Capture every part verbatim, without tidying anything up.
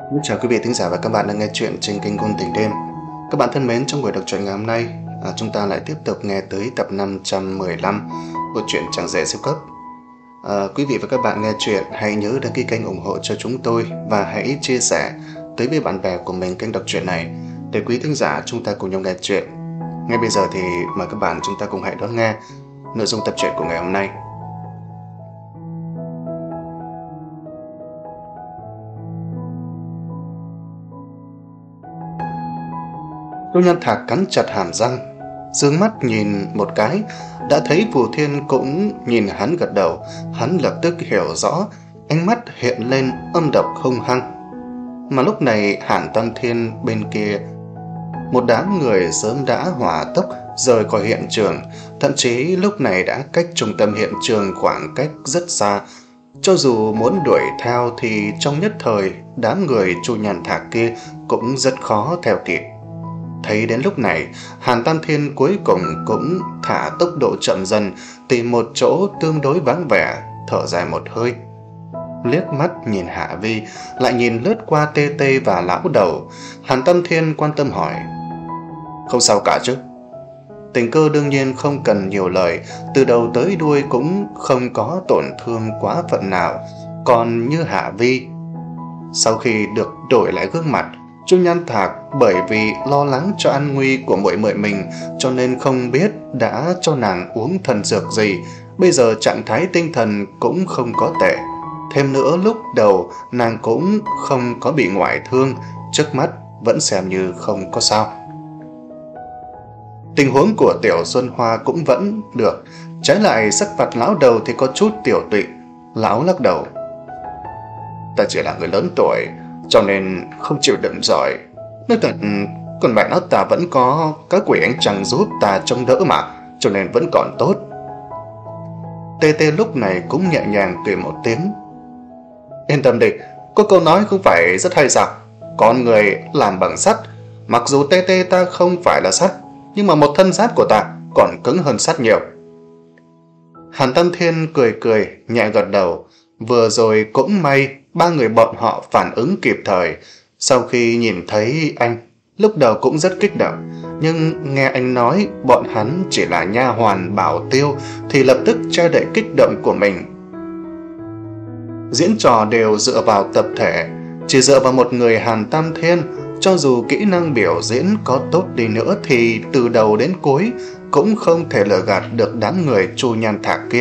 Xin chào quý vị thính giả và các bạn đang nghe chuyện trên kênh Ngôn Tình Đêm. Các bạn thân mến, trong buổi đọc truyện ngày hôm nay, à, chúng ta lại tiếp tục nghe tới tập năm trăm mười lăm của truyện Chẳng Rẻ Siêu Cấp. À, quý vị và các bạn nghe chuyện hãy nhớ đăng ký kênh ủng hộ cho chúng tôi và hãy chia sẻ tới với bạn bè của mình kênh đọc truyện này để quý thính giả chúng ta cùng nhau nghe chuyện. Ngay bây giờ thì mời các bạn chúng ta cùng hãy đón nghe nội dung tập truyện của ngày hôm nay. Tô Nhan Thạc cắn chặt hàm răng, dương mắt nhìn một cái, đã thấy Phù Thiên cũng nhìn hắn gật đầu. Hắn lập tức hiểu rõ, ánh mắt hiện lên âm độc hung hăng. Mà lúc này Hàn Tam Thiên bên kia, một đám người sớm đã hỏa tốc rời khỏi hiện trường, thậm chí lúc này đã cách trung tâm hiện trường khoảng cách rất xa. Cho dù muốn đuổi theo thì trong nhất thời đám người Chu Nhan Thạc kia cũng rất khó theo kịp. Thấy đến lúc này, Hàn Tam Thiên cuối cùng cũng thả tốc độ chậm dần, tìm một chỗ tương đối vắng vẻ, thở dài một hơi. Liếc mắt nhìn Hạ Vi, lại nhìn lướt qua Tê Tê và lão đầu, Hàn Tam Thiên quan tâm hỏi: "Không sao cả chứ?" Tình Cơ đương nhiên không cần nhiều lời, từ đầu tới đuôi cũng không có tổn thương quá phận nào. Còn như Hạ Vi, sau khi được đổi lại gương mặt, Chu Nhan Thạc bởi vì lo lắng cho an nguy của muội muội mình cho nên không biết đã cho nàng uống thần dược gì. Bây giờ trạng thái tinh thần cũng không có tệ. Thêm nữa lúc đầu nàng cũng không có bị ngoại thương, trước mắt vẫn xem như không có sao. Tình huống của Tiểu Xuân Hoa cũng vẫn được, trái lại sắc mặt lão đầu thì có chút tiểu tụy. Lão lắc đầu: "Ta chỉ là người lớn tuổi, cho nên không chịu đựng giỏi. Nói thật, còn mẹ nó ta vẫn có các quỷ ánh trăng giúp ta trông đỡ mà, cho nên vẫn còn tốt." Tê Tê lúc này cũng nhẹ nhàng cười một tiếng: "Yên tâm đi, có câu nói không phải rất hay sao? Con người làm bằng sắt. Mặc dù Tê Tê ta không phải là sắt, nhưng mà một thân xác của ta còn cứng hơn sắt nhiều." Hàn Tam Thiên cười cười, nhẹ gật đầu. Vừa rồi cũng may ba người bọn họ phản ứng kịp thời. Sau khi nhìn thấy anh, lúc đầu cũng rất kích động, nhưng nghe anh nói bọn hắn chỉ là nha hoàn bảo tiêu thì lập tức che đậy kích động của mình. Diễn trò đều dựa vào tập thể, chỉ dựa vào một người Hàn Tam Thiên, cho dù kỹ năng biểu diễn có tốt đi nữa thì từ đầu đến cuối cũng không thể lừa gạt được đám người Chu Nhan Thạc kia.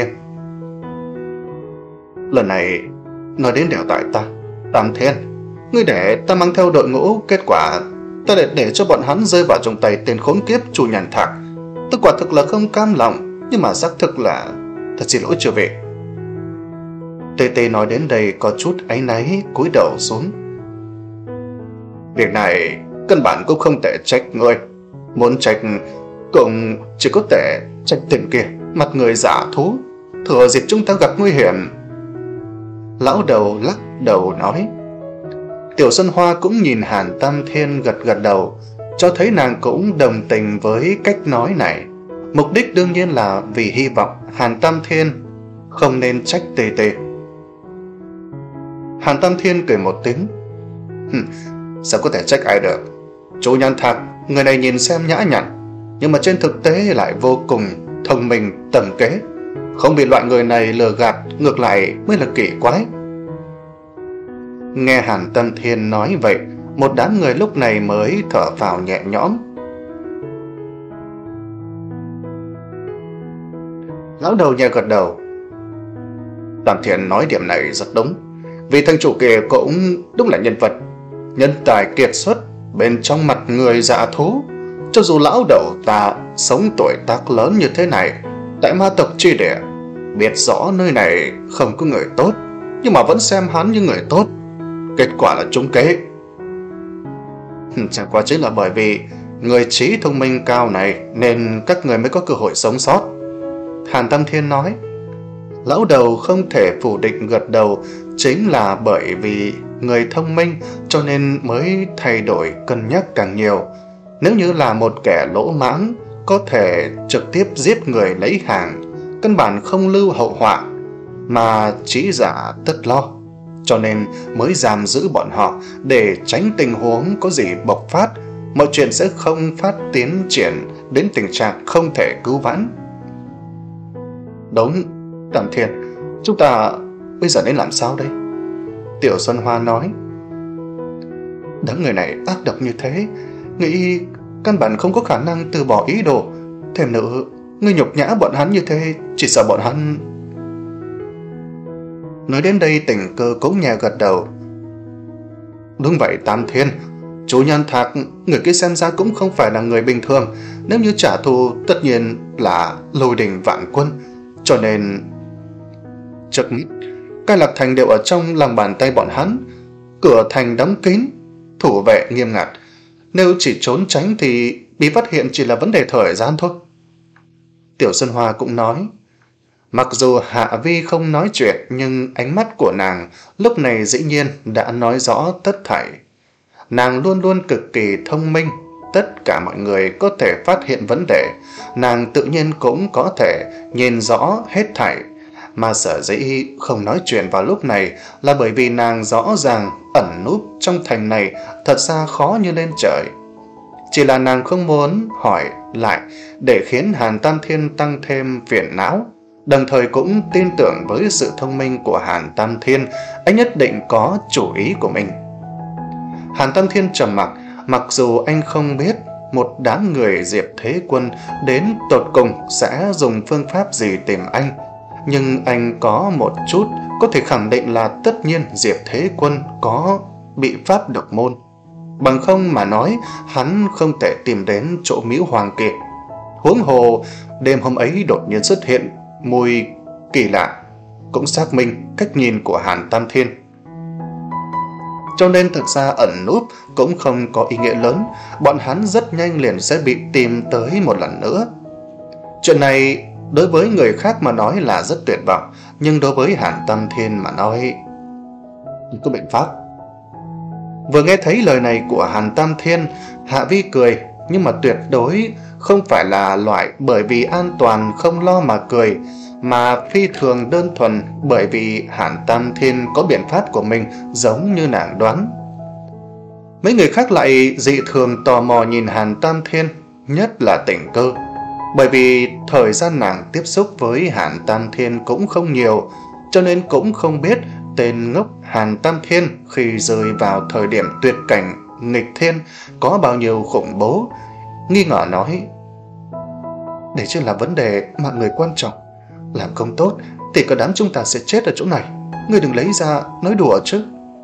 Lần này nói đến đều tại ta. Tam Thiên, ngươi để ta mang theo đội ngũ, kết quả ta để để cho bọn hắn rơi vào trong tay tên khốn kiếp Chu Nhan Thạc. Ta quả thực là không cam lòng, nhưng mà xác thực là thật xin lỗi chưa vị." Tê Tê nói đến đây có chút áy náy, cúi đầu xuống. "Việc này căn bản cũng không thể trách ngươi. Muốn trách cũng chỉ có thể trách tên kia, mặt người giả thú, thừa dịp chúng ta gặp nguy hiểm." Lão đầu lắc đầu nói. Tiểu Xuân Hoa cũng nhìn Hàn Tam Thiên gật gật đầu, cho thấy nàng cũng đồng tình với cách nói này. Mục đích đương nhiên là vì hy vọng Hàn Tam Thiên không nên trách Tê Tê. Hàn Tam Thiên cười một tiếng: "Sao có thể trách ai được? Chu Nhan Thạc, người này nhìn xem nhã nhặn, nhưng mà trên thực tế lại vô cùng thông minh tầm kế. Không bị loại người này lừa gạt ngược lại mới là kỳ quái." Nghe Hàn Tam Thiên nói vậy, một đám người lúc này mới thở phào nhẹ nhõm. Lão đầu nhẹ gật đầu: "Tam Thiên nói điểm này rất đúng. Vì thằng chủ kia cũng đúng là nhân vật, nhân tài kiệt xuất bên trong mặt người dạ thú. Cho dù lão đầu ta sống tuổi tác lớn như thế này, tại ma tộc chi địa, biết rõ nơi này không có người tốt, nhưng mà vẫn xem hắn như người tốt. Kết quả là trúng kế. Chẳng qua chính là bởi vì người trí thông minh cao này nên các người mới có cơ hội sống sót." Hàn Tam Thiên nói. Lão đầu không thể phủ định gật đầu, chính là bởi vì người thông minh cho nên mới thay đổi cân nhắc càng nhiều. Nếu như là một kẻ lỗ mãng, có thể trực tiếp giết người lấy hàng, căn bản không lưu hậu họa, mà trí giả tất lo. cho nên mới giam giữ bọn họ để tránh tình huống có gì bộc phát, mọi chuyện sẽ không phát tiến triển đến tình trạng không thể cứu vãn. Đúng, Tam Thiên, chúng ta bây giờ nên làm sao đây? Tiểu Xuân Hoa nói. Đám người này ác độc như thế, nghĩ căn bản không có khả năng từ bỏ ý đồ. Thêm nữa, ngươi nhục nhã bọn hắn như thế, chỉ sợ bọn hắn... Nói đến đây Tình Cơ cũng nhẹ gật đầu. Đúng vậy Tam Thiên, Chu Nhan Thạc, người kia xem ra cũng không phải là người bình thường. Nếu như trả thù tất nhiên là lôi đình vạn quân. Cho nên... Trước mắt, Cai Lạc Thành đều ở trong lòng bàn tay bọn hắn. Cửa thành đóng kín, thủ vệ nghiêm ngặt. Nếu chỉ trốn tránh thì bị phát hiện chỉ là vấn đề thời gian thôi. Tiểu Xuân Hoa cũng nói. Mặc dù Hạ Vi không nói chuyện, nhưng ánh mắt của nàng lúc này dĩ nhiên đã nói rõ tất thảy. Nàng luôn luôn cực kỳ thông minh, tất cả mọi người có thể phát hiện vấn đề, nàng tự nhiên cũng có thể nhìn rõ hết thảy. Mà sở dĩ không nói chuyện vào lúc này là bởi vì nàng rõ ràng ẩn núp trong thành này thật ra khó như lên trời. Chỉ là nàng không muốn hỏi lại để khiến Hàn Tam Thiên tăng thêm phiền não. Đồng thời cũng tin tưởng với sự thông minh của Hàn Tam Thiên, anh nhất định có chủ ý của mình. Hàn Tam Thiên trầm mặc, mặc dù anh không biết một đám người Diệp Thế Quân đến tột cùng sẽ dùng phương pháp gì tìm anh, nhưng anh có một chút có thể khẳng định là tất nhiên Diệp Thế Quân có bị pháp độc môn. Bằng không mà nói, hắn không thể tìm đến chỗ Miễu Hoàng Kiệt. Huống hồ, đêm hôm ấy đột nhiên xuất hiện mùi kỳ lạ, cũng xác minh cách nhìn của Hàn Tam Thiên. Cho nên thực ra ẩn núp cũng không có ý nghĩa lớn, bọn hắn rất nhanh liền sẽ bị tìm tới một lần nữa. Chuyện này đối với người khác mà nói là rất tuyệt vọng, nhưng đối với Hàn Tam Thiên mà nói không có biện pháp. Vừa nghe thấy lời này của Hàn Tam Thiên, Hạ Vi cười, nhưng mà tuyệt đối không phải là loại bởi vì an toàn không lo mà cười, mà phi thường đơn thuần bởi vì Hàn Tam Thiên có biện pháp của mình giống như nàng đoán. Mấy người khác lại dị thường tò mò nhìn Hàn Tam Thiên, nhất là Tình Cơ. Bởi vì thời gian nàng tiếp xúc với Hàn Tam Thiên cũng không nhiều, cho nên cũng không biết tên ngốc Hàn Tam Thiên khi rơi vào thời điểm tuyệt cảnh nghịch thiên có bao nhiêu khủng bố. Nghi ngờ nói, để chưa là vấn đề mạng người quan trọng, làm không tốt thì cả đám chúng ta sẽ chết ở chỗ này, ngươi đừng lấy ra nói đùa chứ.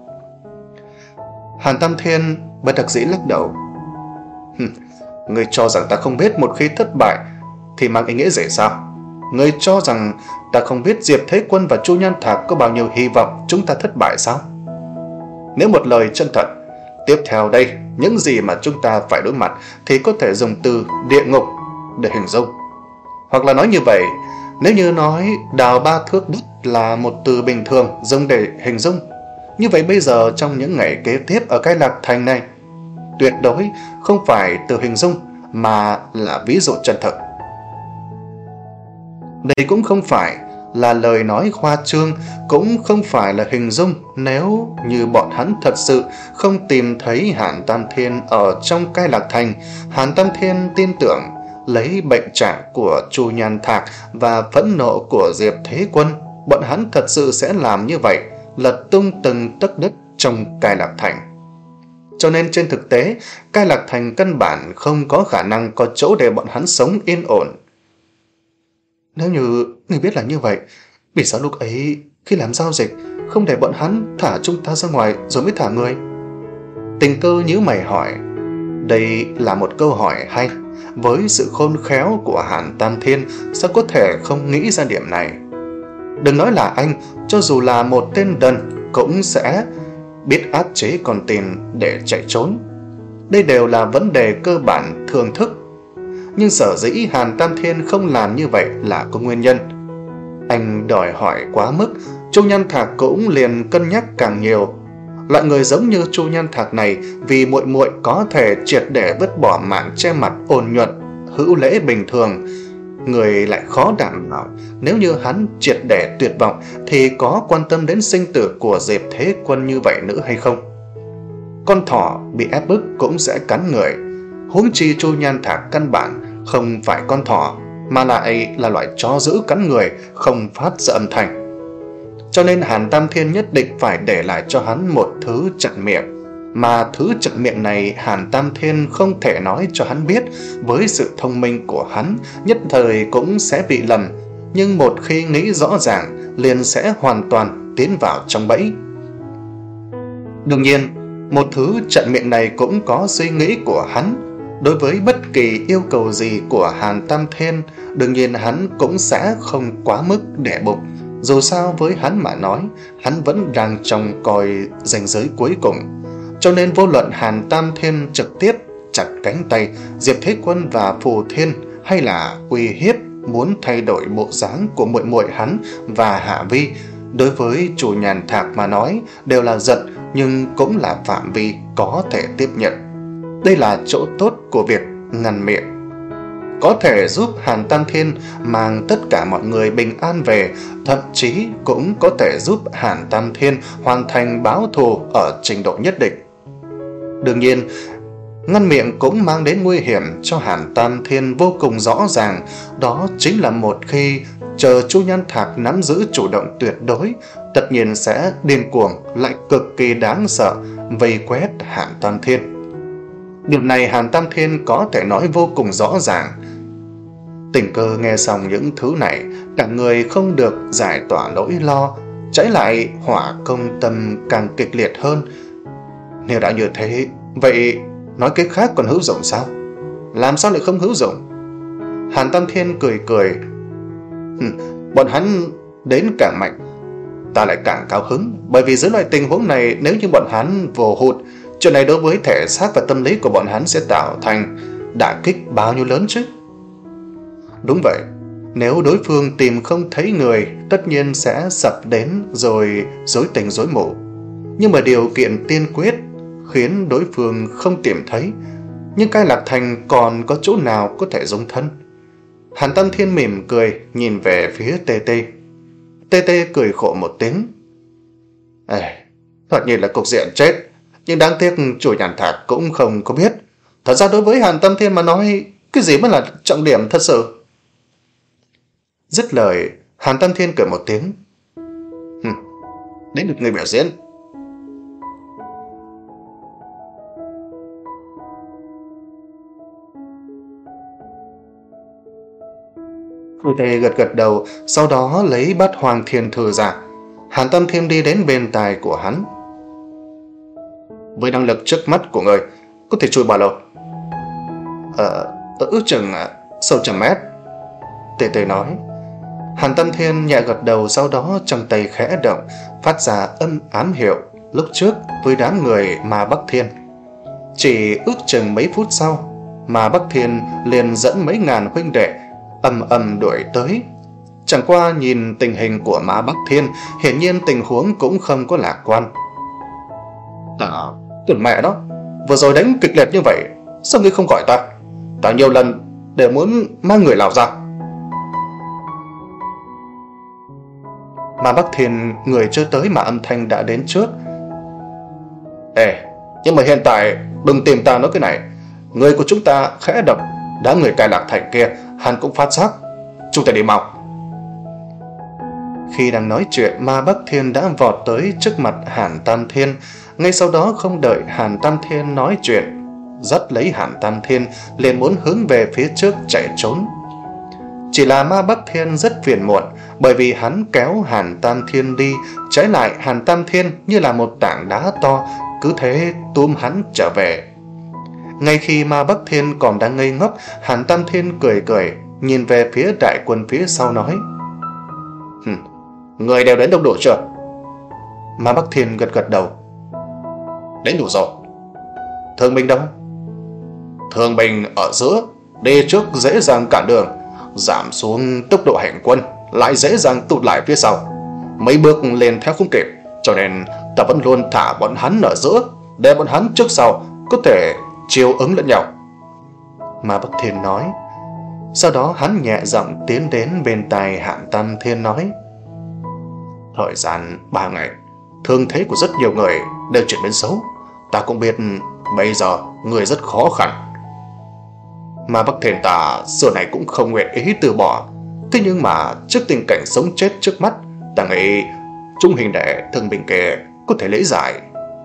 Hàn Tam Thiên bất đắc dĩ lắc đầu. Ngươi cho rằng ta không biết một khi thất bại thì mang ý nghĩa gì sao? Ngươi cho rằng ta không biết Diệp Thế Quân và Chu Nhan Thạc có bao nhiêu hy vọng chúng ta thất bại sao? Nếu một lời chân thật, tiếp theo đây những gì mà chúng ta phải đối mặt thì có thể dùng từ địa ngục để hình dung. Hoặc là nói như vậy, nếu như nói đào ba thước đất là một từ bình thường dùng để hình dung, như vậy bây giờ trong những ngày kế tiếp ở cái Lạc Thành này, tuyệt đối không phải từ hình dung mà là ví dụ chân thực. Đây cũng không phải là lời nói khoa trương, cũng không phải là hình dung nếu như bọn hắn thật sự không tìm thấy Hàn Tam Thiên ở trong Cai Lạc Thành. Hàn Tam Thiên tin tưởng lấy bệnh trạng của Chu Nhan Thạc và phẫn nộ của Diệp Thế Quân, bọn hắn thật sự sẽ làm như vậy, lật tung từng tấc đất trong Cai Lạc Thành. Cho nên trên thực tế, Cai Lạc Thành căn bản không có khả năng có chỗ để bọn hắn sống yên ổn. Nếu như người biết là như vậy, vì sao lúc ấy khi làm giao dịch không để bọn hắn thả chúng ta ra ngoài rồi mới thả người? Tình Cơ nhíu mày hỏi. Đây là một câu hỏi hay. Với sự khôn khéo của Hàn Tam Thiên, sao có thể không nghĩ ra điểm này? Đừng nói là anh, cho dù là một tên đần cũng sẽ biết áp chế con tin để chạy trốn. Đây đều là vấn đề cơ bản thường thức. Nhưng sở dĩ Hàn Tam Thiên không làm như vậy là có nguyên nhân. Anh đòi hỏi quá mức, Chu Nhan Thạc cũng liền cân nhắc càng nhiều. Loại người giống như Chu Nhan Thạc này vì muội muội có thể triệt để vứt bỏ mạng che mặt ôn nhuận, hữu lễ bình thường, người lại khó đảm bảo nếu như hắn triệt để tuyệt vọng thì có quan tâm đến sinh tử của Diệp Thế Quân như vậy nữa hay không. Con thỏ bị ép bức cũng sẽ cắn người, huống chi Chu Nhan Thạc căn bản không phải con thỏ mà lại là loại chó dữ cắn người không phát ra âm thanh. Cho nên Hàn Tam Thiên nhất định phải để lại cho hắn một thứ chặn miệng, mà thứ chặn miệng này Hàn Tam Thiên không thể nói cho hắn biết. Với sự thông minh của hắn, nhất thời cũng sẽ bị lầm, nhưng một khi nghĩ rõ ràng liền sẽ hoàn toàn tiến vào trong bẫy. Đương nhiên, một thứ chặn miệng này cũng có suy nghĩ của hắn. Đối với bất kỳ yêu cầu gì của Hàn Tam Thiên, đương nhiên hắn cũng sẽ không quá mức để bụng. Dù sao với hắn mà nói, hắn vẫn đang trong coi ranh giới cuối cùng. Cho nên vô luận Hàn Tam Thiên trực tiếp chặt cánh tay Diệp Thế Quân và Phù Thiên, hay là uy hiếp muốn thay đổi bộ dáng của muội muội hắn và Hạ Vi, đối với Chu Nhan Thạc mà nói đều là giận, nhưng cũng là phạm vi có thể tiếp nhận. Đây là chỗ tốt của việc ngăn miệng, có thể giúp Hàn Tam Thiên mang tất cả mọi người bình an về, thậm chí cũng có thể giúp Hàn Tam Thiên hoàn thành báo thù ở trình độ nhất định. Đương nhiên, ngăn miệng cũng mang đến nguy hiểm cho Hàn Tam Thiên vô cùng rõ ràng, đó chính là một khi chờ Chu Nhan Thạc nắm giữ chủ động tuyệt đối, tất nhiên sẽ điên cuồng lại cực kỳ đáng sợ vây quét Hàn Tam Thiên. Điều này Hàn Tam Thiên có thể nói vô cùng rõ ràng. Tình Cơ nghe xong những thứ này, cả người không được giải tỏa nỗi lo, trái lại hỏa công tâm càng kịch liệt hơn. Nếu đã như thế, vậy nói cách khác còn hữu dụng sao? Làm sao lại không hữu dụng? Hàn Tam Thiên cười cười. Bọn hắn đến càng mạnh, ta lại càng cao hứng, bởi vì dưới loại tình huống này, nếu như bọn hắn vô hụt, chuyện này đối với thể xác và tâm lý của bọn hắn sẽ tạo thành đả kích bao nhiêu lớn chứ? Đúng vậy, nếu đối phương tìm không thấy người, tất nhiên sẽ sập đến rồi rối tình rối mù. Nhưng mà điều kiện tiên quyết khiến đối phương không tìm thấy, nhưng Cai Lạc Thành còn có chỗ nào có thể dung thân? Hàn Tam Thiên mỉm cười nhìn về phía Tê Tê. Tê Tê cười khổ một tiếng. Ê, thoạt nhìn là cục diện chết, nhưng đáng tiếc Chu Nhan Thạc cũng không có biết. Thật ra đối với Hàn Tam Thiên mà nói, cái gì mới là trọng điểm thật sự? Dứt lời, Hàn Tam Thiên cười một tiếng. Hừm, đến được người biểu diễn. Tê Tê gật gật đầu, sau đó lấy bát Hoàng Thiên Thư ra. Hàn Tam Thiên đi đến bên tai của hắn. Với năng lực trước mắt của người, có thể chui bao lâu? Ờ, ước chừng sâu trăm mét. Tê Tê nói. Hàn Tam Thiên nhẹ gật đầu, sau đó trong tay khẽ động, phát ra âm ám hiệu lúc trước với đám người Ma Bắc Thiên. Chỉ ước chừng mấy phút sau, Ma Bắc Thiên liền dẫn mấy ngàn huynh đệ ầm ầm đuổi tới. Chẳng qua nhìn tình hình của Ma Bắc Thiên, hiển nhiên tình huống cũng không có lạc quan. Ta, tuần mẹ đó, vừa rồi đánh kịch liệt như vậy, sao ngươi không gọi ta? Ta nhiều lần để muốn mang người Lào ra. Ma Bắc Thiên người chưa tới mà âm thanh đã đến trước. Ê, nhưng mà hiện tại đừng tìm ta nói cái này. Người của chúng ta khẽ động, đã người Cai Lạc Thành kia hắn cũng phát giác. Chúng ta đi mau. Khi đang nói chuyện, Ma Bắc Thiên đã vọt tới trước mặt Hàn Tam Thiên. Ngay sau đó không đợi Hàn Tam Thiên nói chuyện, dắt lấy Hàn Tam Thiên liền muốn hướng về phía trước chạy trốn. Chỉ là Ma Bắc Thiên rất phiền muộn, bởi vì hắn kéo Hàn Tam Thiên đi, trái lại Hàn Tam Thiên như là một tảng đá to, cứ thế túm hắn trở về. Ngay khi Ma Bắc Thiên còn đang ngây ngốc, Hàn Tam Thiên cười cười, nhìn về phía đại quân phía sau nói. Người đều đến đông đủ chưa? Ma Bắc Thiên gật gật đầu. Đến đủ rồi. Thương binh đâu? Thương binh ở giữa, đi trước dễ dàng cản đường, giảm xuống tốc độ hành quân, lại dễ dàng tụt lại phía sau. Mấy bước lên theo không kịp, cho nên ta vẫn luôn thả bọn hắn ở giữa, để bọn hắn trước sau có thể chiều ứng lẫn nhau. Ma Bắc Thiên nói. Sau đó hắn nhẹ giọng tiến đến bên tai Hàn Tam Thiên nói: Thời gian ba ngày, thương thế của rất nhiều người đều chuyển biến xấu. Ta cũng biết bây giờ người rất khó khăn, mà Bắc Thiên ta xưa này cũng không nguyện ý từ bỏ. Thế nhưng mà trước tình cảnh sống chết trước mắt, ta nghĩ chúng hình đệ thương binh kia có thể lý giải.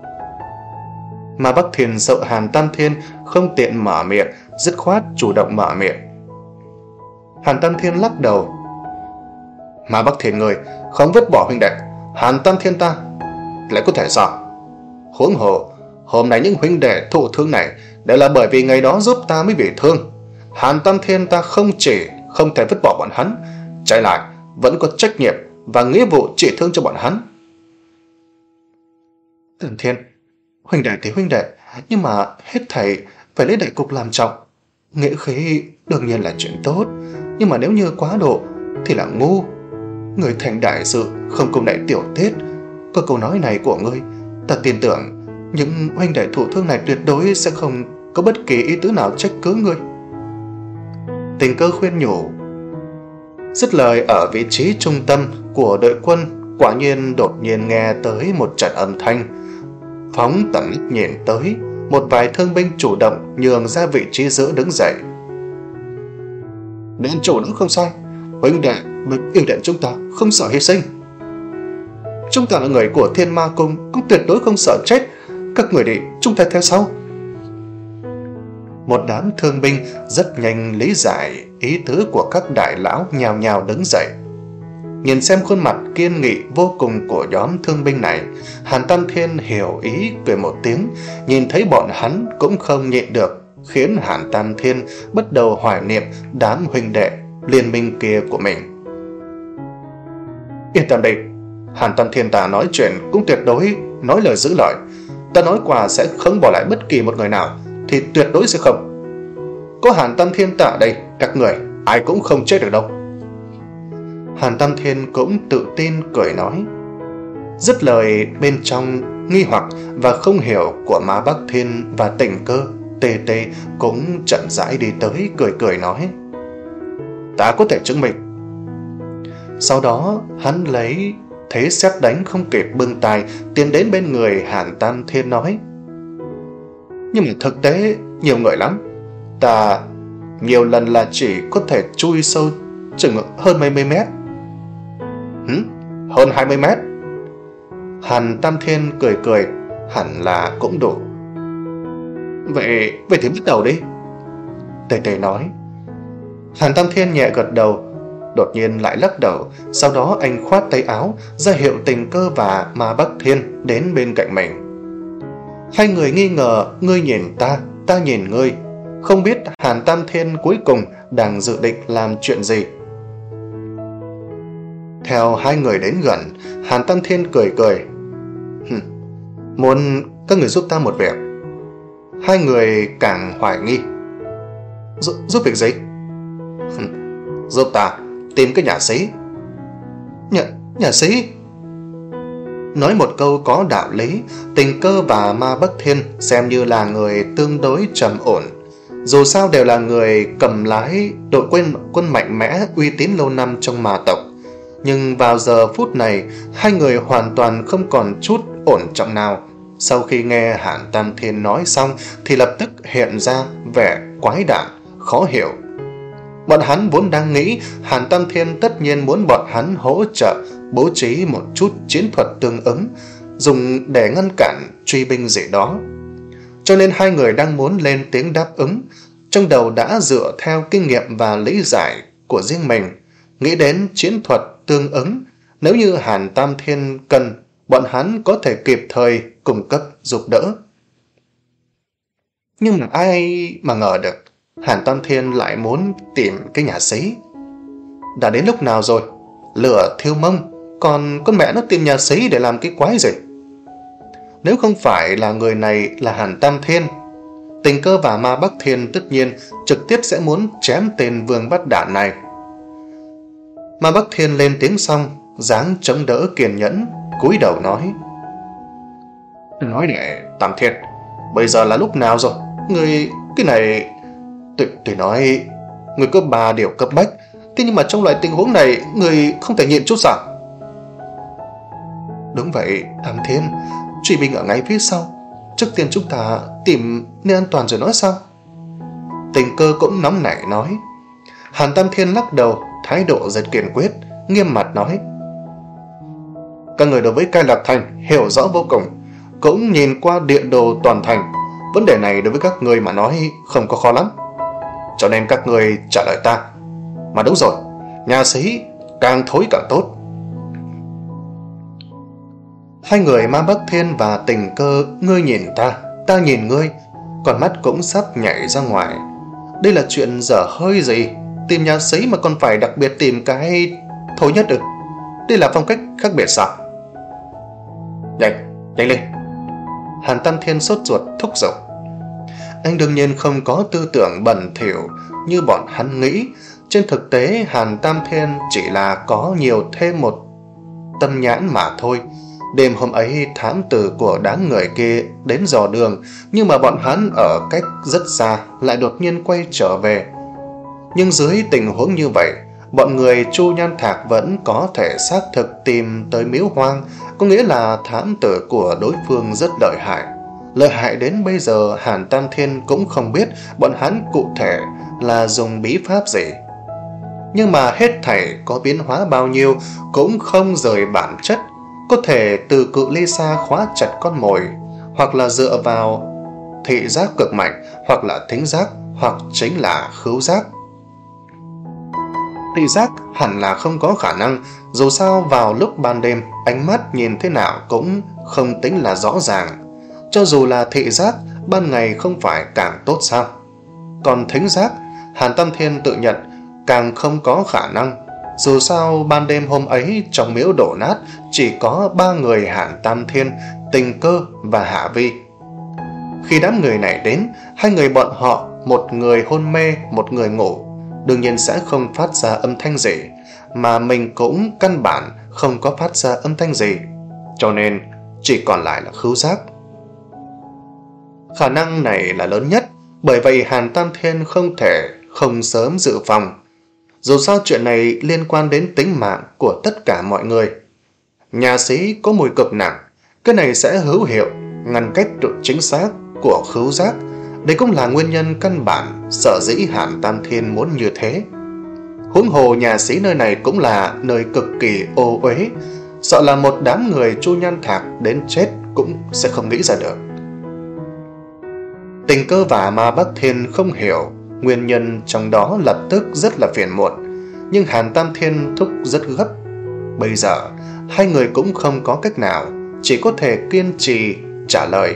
Mà Bắc Thiên sợ Hàn Tam Thiên không tiện mở miệng, dứt khoát chủ động mở miệng. Hàn Tam Thiên lắc đầu: Mà Bắc Thiên người không vứt bỏ huynh đệ, Hàn Tam Thiên ta lại có thể sao? Huống hồ hôm nay những huynh đệ thụ thương này đều là bởi vì ngày đó giúp ta mới bị thương. Hàn Tam Thiên ta không chỉ không thể vứt bỏ bọn hắn, trái lại vẫn có trách nhiệm và nghĩa vụ trị thương cho bọn hắn. Tam Thiên, huynh đệ thì huynh đệ, nhưng mà hết thảy phải lấy đại cục làm trọng. Nghĩa khí đương nhiên là chuyện tốt, nhưng mà nếu như quá độ thì là ngu. Người thành đại sự không cùng đại tiểu tiết. Có câu nói này của ngươi, ta tin tưởng những huynh đệ thụ thương này tuyệt đối sẽ không có bất kỳ ý tứ nào trách cứ ngươi. Tình Cơ khuyên nhủ. Dứt lời, ở vị trí trung tâm của đội quân quả nhiên đột nhiên nghe tới một trận âm thanh. Phóng tầm mắt nhìn tới, một vài thương binh chủ động nhường ra vị trí giữa đứng dậy. Đến chủ nó không sai, huynh đệ với yêu đệ chúng ta không sợ hy sinh. Chúng ta là người của Thiên Ma Cung, cũng tuyệt đối không sợ chết. Các người đi, chúng ta theo sau. Một đám thương binh rất nhanh lý giải ý tứ của các đại lão, nhào nhào đứng dậy. Nhìn xem khuôn mặt kiên nghị vô cùng của nhóm thương binh này, Hàn Tam Thiên hiểu ý cười một tiếng. Nhìn thấy bọn hắn cũng không nhịn được, khiến Hàn Tam Thiên bắt đầu hoài niệm đám huynh đệ liên minh kia của mình. Yên tâm đi, Hàn Tam Thiên ta nói chuyện cũng tuyệt đối nói lời giữ lời. Ta nói qua sẽ không bỏ lại bất kỳ một người nào, thì tuyệt đối sẽ không. Có Hàn Tam Thiên ta ở đây, các người ai cũng không chết được đâu. Hàn Tam Thiên cũng tự tin cười nói. Dứt lời, bên trong nghi hoặc và không hiểu của Mã Bắc Thiên và Tình Cơ, Tê Tê cũng chậm rãi đi tới, cười cười nói: Ta có thể chứng minh. Sau đó hắn lấy thế xét đánh không kịp bưng tay tiến đến bên người Hàn Tam Thiên nói: Nhưng mà thực tế nhiều người lắm, ta nhiều lần là chỉ có thể chui sâu chừng hơn mấy mươi mét. Hử? Hơn hai mươi mét? Hàn Tam Thiên cười cười, hẳn là cũng đủ. Vậy, vậy thì bắt đầu đi. Tề Tề nói. Hàn Tam Thiên nhẹ gật đầu, đột nhiên lại lắc đầu. Sau đó anh khoát tay áo ra hiệu Tình Cơ và Ma Bắc Thiên đến bên cạnh mình. Hai người nghi ngờ, ngươi nhìn ta, ta nhìn ngươi, không biết Hàn Tam Thiên cuối cùng đang dự định làm chuyện gì. Theo hai người đến gần, Hàn Tam Thiên cười cười. Muốn các người giúp ta một việc. Hai người càng hoài nghi. Giúp, giúp việc gì? Giúp ta tìm cái nhà sĩ. Nhà, nhà sĩ? Nói một câu có đạo lý, Tình Cơ và Ma Bắc Thiên xem như là người tương đối trầm ổn. Dù sao đều là người cầm lái đội quân, quân mạnh mẽ uy tín lâu năm trong ma tộc. Nhưng vào giờ phút này, hai người hoàn toàn không còn chút ổn trọng nào. Sau khi nghe Hàn Tam Thiên nói xong thì lập tức hiện ra vẻ quái đản, khó hiểu. Bọn hắn vốn đang nghĩ Hàn Tam Thiên tất nhiên muốn bọn hắn hỗ trợ bố trí một chút chiến thuật tương ứng, dùng để ngăn cản truy binh gì đó. Cho nên hai người đang muốn lên tiếng đáp ứng, trong đầu đã dựa theo kinh nghiệm và lý giải của riêng mình, nghĩ đến chiến thuật tương ứng. Nếu như Hàn Tam Thiên cần, bọn hắn có thể kịp thời cung cấp giúp đỡ. Nhưng mà ai mà ngờ được Hàn Tam Thiên lại muốn tìm cái nhà sĩ. Đã đến lúc nào rồi? Lửa thiêu mông, còn con mẹ nó tìm nhà sĩ để làm cái quái gì? Nếu không phải là người này là Hàn Tam Thiên, Tình Cơ và Ma Bắc Thiên tất nhiên trực tiếp sẽ muốn chém tên vương bắt đản này. Ma Bắc Thiên lên tiếng xong, dáng chống đỡ kiên nhẫn, cúi đầu nói. Nói để Tam Thiên, bây giờ là lúc nào rồi? Người, cái này... Tôi, tôi nói, người có ba điều cấp bách. Thế nhưng mà trong loại tình huống này, người không thể nhịn chút sao? Đúng vậy, Tam Thiên, Truy binh ở ngay phía sau. Trước tiên chúng ta tìm nơi an toàn rồi nói sau. Tình Cơ cũng nóng nảy nói. Hàn Tam Thiên lắc đầu, thái độ rất kiên quyết, nghiêm mặt nói. Các người đối với Cai Lạc Thành hiểu rõ vô cùng, cũng nhìn qua địa đồ toàn thành. Vấn đề này đối với các người mà nói không có khó lắm. Cho nên các người trả lời ta. Mà đúng rồi, nhà sĩ càng thối càng tốt. Hai người Ma Bắc Thiên và Tình Cơ, ngươi nhìn ta, ta nhìn ngươi, còn mắt cũng sắp nhảy ra ngoài. Đây là chuyện dở hơi gì? Tìm nhà sĩ mà còn phải đặc biệt tìm cái thối nhất ư? Đây là phong cách khác biệt sao? Nhanh, nhanh lên! Hàn Tam Thiên sốt ruột thúc giục. Anh đương nhiên không có tư tưởng bẩn thỉu như bọn hắn nghĩ. Trên thực tế, Hàn Tam Thiên chỉ là có nhiều thêm một tâm nhãn mà thôi. Đêm hôm ấy, thám tử của đám người kia đến dò đường, nhưng mà bọn hắn ở cách rất xa lại đột nhiên quay trở về. Nhưng dưới tình huống như vậy, bọn người Chu Nhan Thạc vẫn có thể xác thực tìm tới miếu hoang, có nghĩa là thám tử của đối phương rất lợi hại. Lợi hại đến bây giờ Hàn Tam Thiên cũng không biết bọn hắn cụ thể là dùng bí pháp gì. Nhưng mà hết thảy có biến hóa bao nhiêu cũng không rời bản chất, có thể từ cự ly xa khóa chặt con mồi, hoặc là dựa vào thị giác cực mạnh, hoặc là thính giác, hoặc chính là khứu giác. Thị giác hẳn là không có khả năng, dù sao vào lúc ban đêm ánh mắt nhìn thế nào cũng không tính là rõ ràng. Cho dù là thị giác, ban ngày không phải càng tốt sao? Còn thính giác, Hàn Tam Thiên tự nhận càng không có khả năng. Dù sao ban đêm hôm ấy trong miếu đổ nát chỉ có ba người Hàn Tam Thiên, Tình Cơ và Hạ Vi. Khi đám người này đến, hai người bọn họ, một người hôn mê, một người ngủ, đương nhiên sẽ không phát ra âm thanh gì, mà mình cũng căn bản không có phát ra âm thanh gì, cho nên chỉ còn lại là khứu giác. Khả năng này là lớn nhất, bởi vậy Hàn Tam Thiên không thể không sớm dự phòng. Dù sao chuyện này liên quan đến tính mạng của tất cả mọi người. Nhà sĩ có mùi cực nặng, cái này sẽ hữu hiệu ngăn cách độ chính xác của khứu giác. Đây cũng là nguyên nhân căn bản sở dĩ Hàn Tam Thiên muốn như thế. Huống hồ nhà sĩ nơi này cũng là nơi cực kỳ ô uế, sợ là một đám người Chu Nhan Thạc đến chết cũng sẽ không nghĩ ra được. Tình Cơ và Ma Bắc Thiên không hiểu nguyên nhân trong đó, lập tức rất là phiền muộn, nhưng Hàn Tam Thiên thúc rất gấp. Bây giờ hai người cũng không có cách nào, chỉ có thể kiên trì trả lời.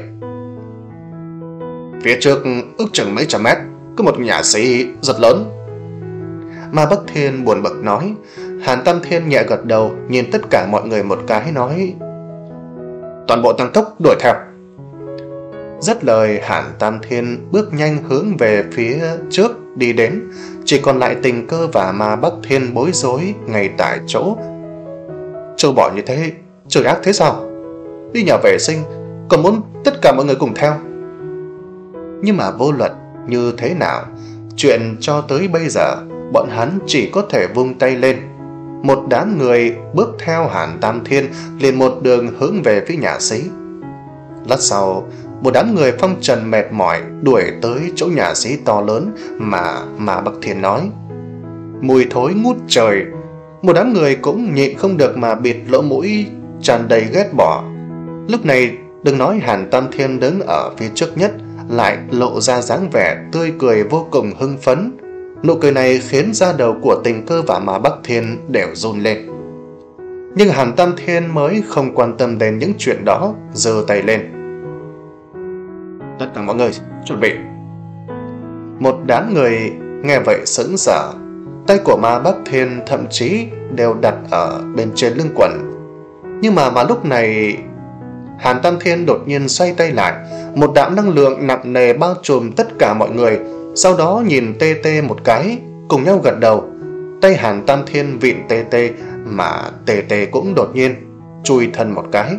Phía trước ước chừng mấy trăm mét có một nhà sĩ rất lớn. Ma Bắc Thiên buồn bực nói. Hàn Tam Thiên nhẹ gật đầu, nhìn tất cả mọi người một cái nói, toàn bộ tăng tốc đuổi theo. Dứt lời, Hàn Tam Thiên bước nhanh hướng về phía trước đi đến, chỉ còn lại Tình Cơ và Ma Bắc Thiên bối rối ngay tại chỗ. Trâu bò như thế, trời ác thế sao? Đi nhà vệ sinh còn muốn tất cả mọi người cùng theo. Nhưng mà vô luận như thế nào, chuyện cho tới bây giờ bọn hắn chỉ có thể vung tay lên. Một đám người bước theo Hàn Tam Thiên liền một đường hướng về phía nhà sĩ. Lát sau, một đám người phong trần mệt mỏi đuổi tới chỗ nhà sĩ to lớn mà mà Bắc Thiên nói. Mùi thối ngút trời, một đám người cũng nhịn không được mà bịt lỗ mũi tràn đầy ghét bỏ. Lúc này đừng nói Hàn Tam Thiên đứng ở phía trước nhất lại lộ ra dáng vẻ tươi cười vô cùng hưng phấn. Nụ cười này khiến da đầu của Tình Cơ và Ma Bắc Thiên đều run lên. Nhưng Hàn Tam Thiên mới không quan tâm đến những chuyện đó, giơ tay lên. Tất cả mọi người chuẩn bị. Một đám người nghe vậy sững sờ, tay của Ma Bắc Thiên thậm chí đều đặt ở bên trên lưng quần. Nhưng mà mà lúc này Hàn Tam Thiên đột nhiên xoay tay lại, một đạo năng lượng nặng nề bao trùm tất cả mọi người, sau đó nhìn Tê Tê một cái, cùng nhau gật đầu. Tay Hàn Tam Thiên vịn Tê Tê, mà Tê Tê cũng đột nhiên chui thân một cái.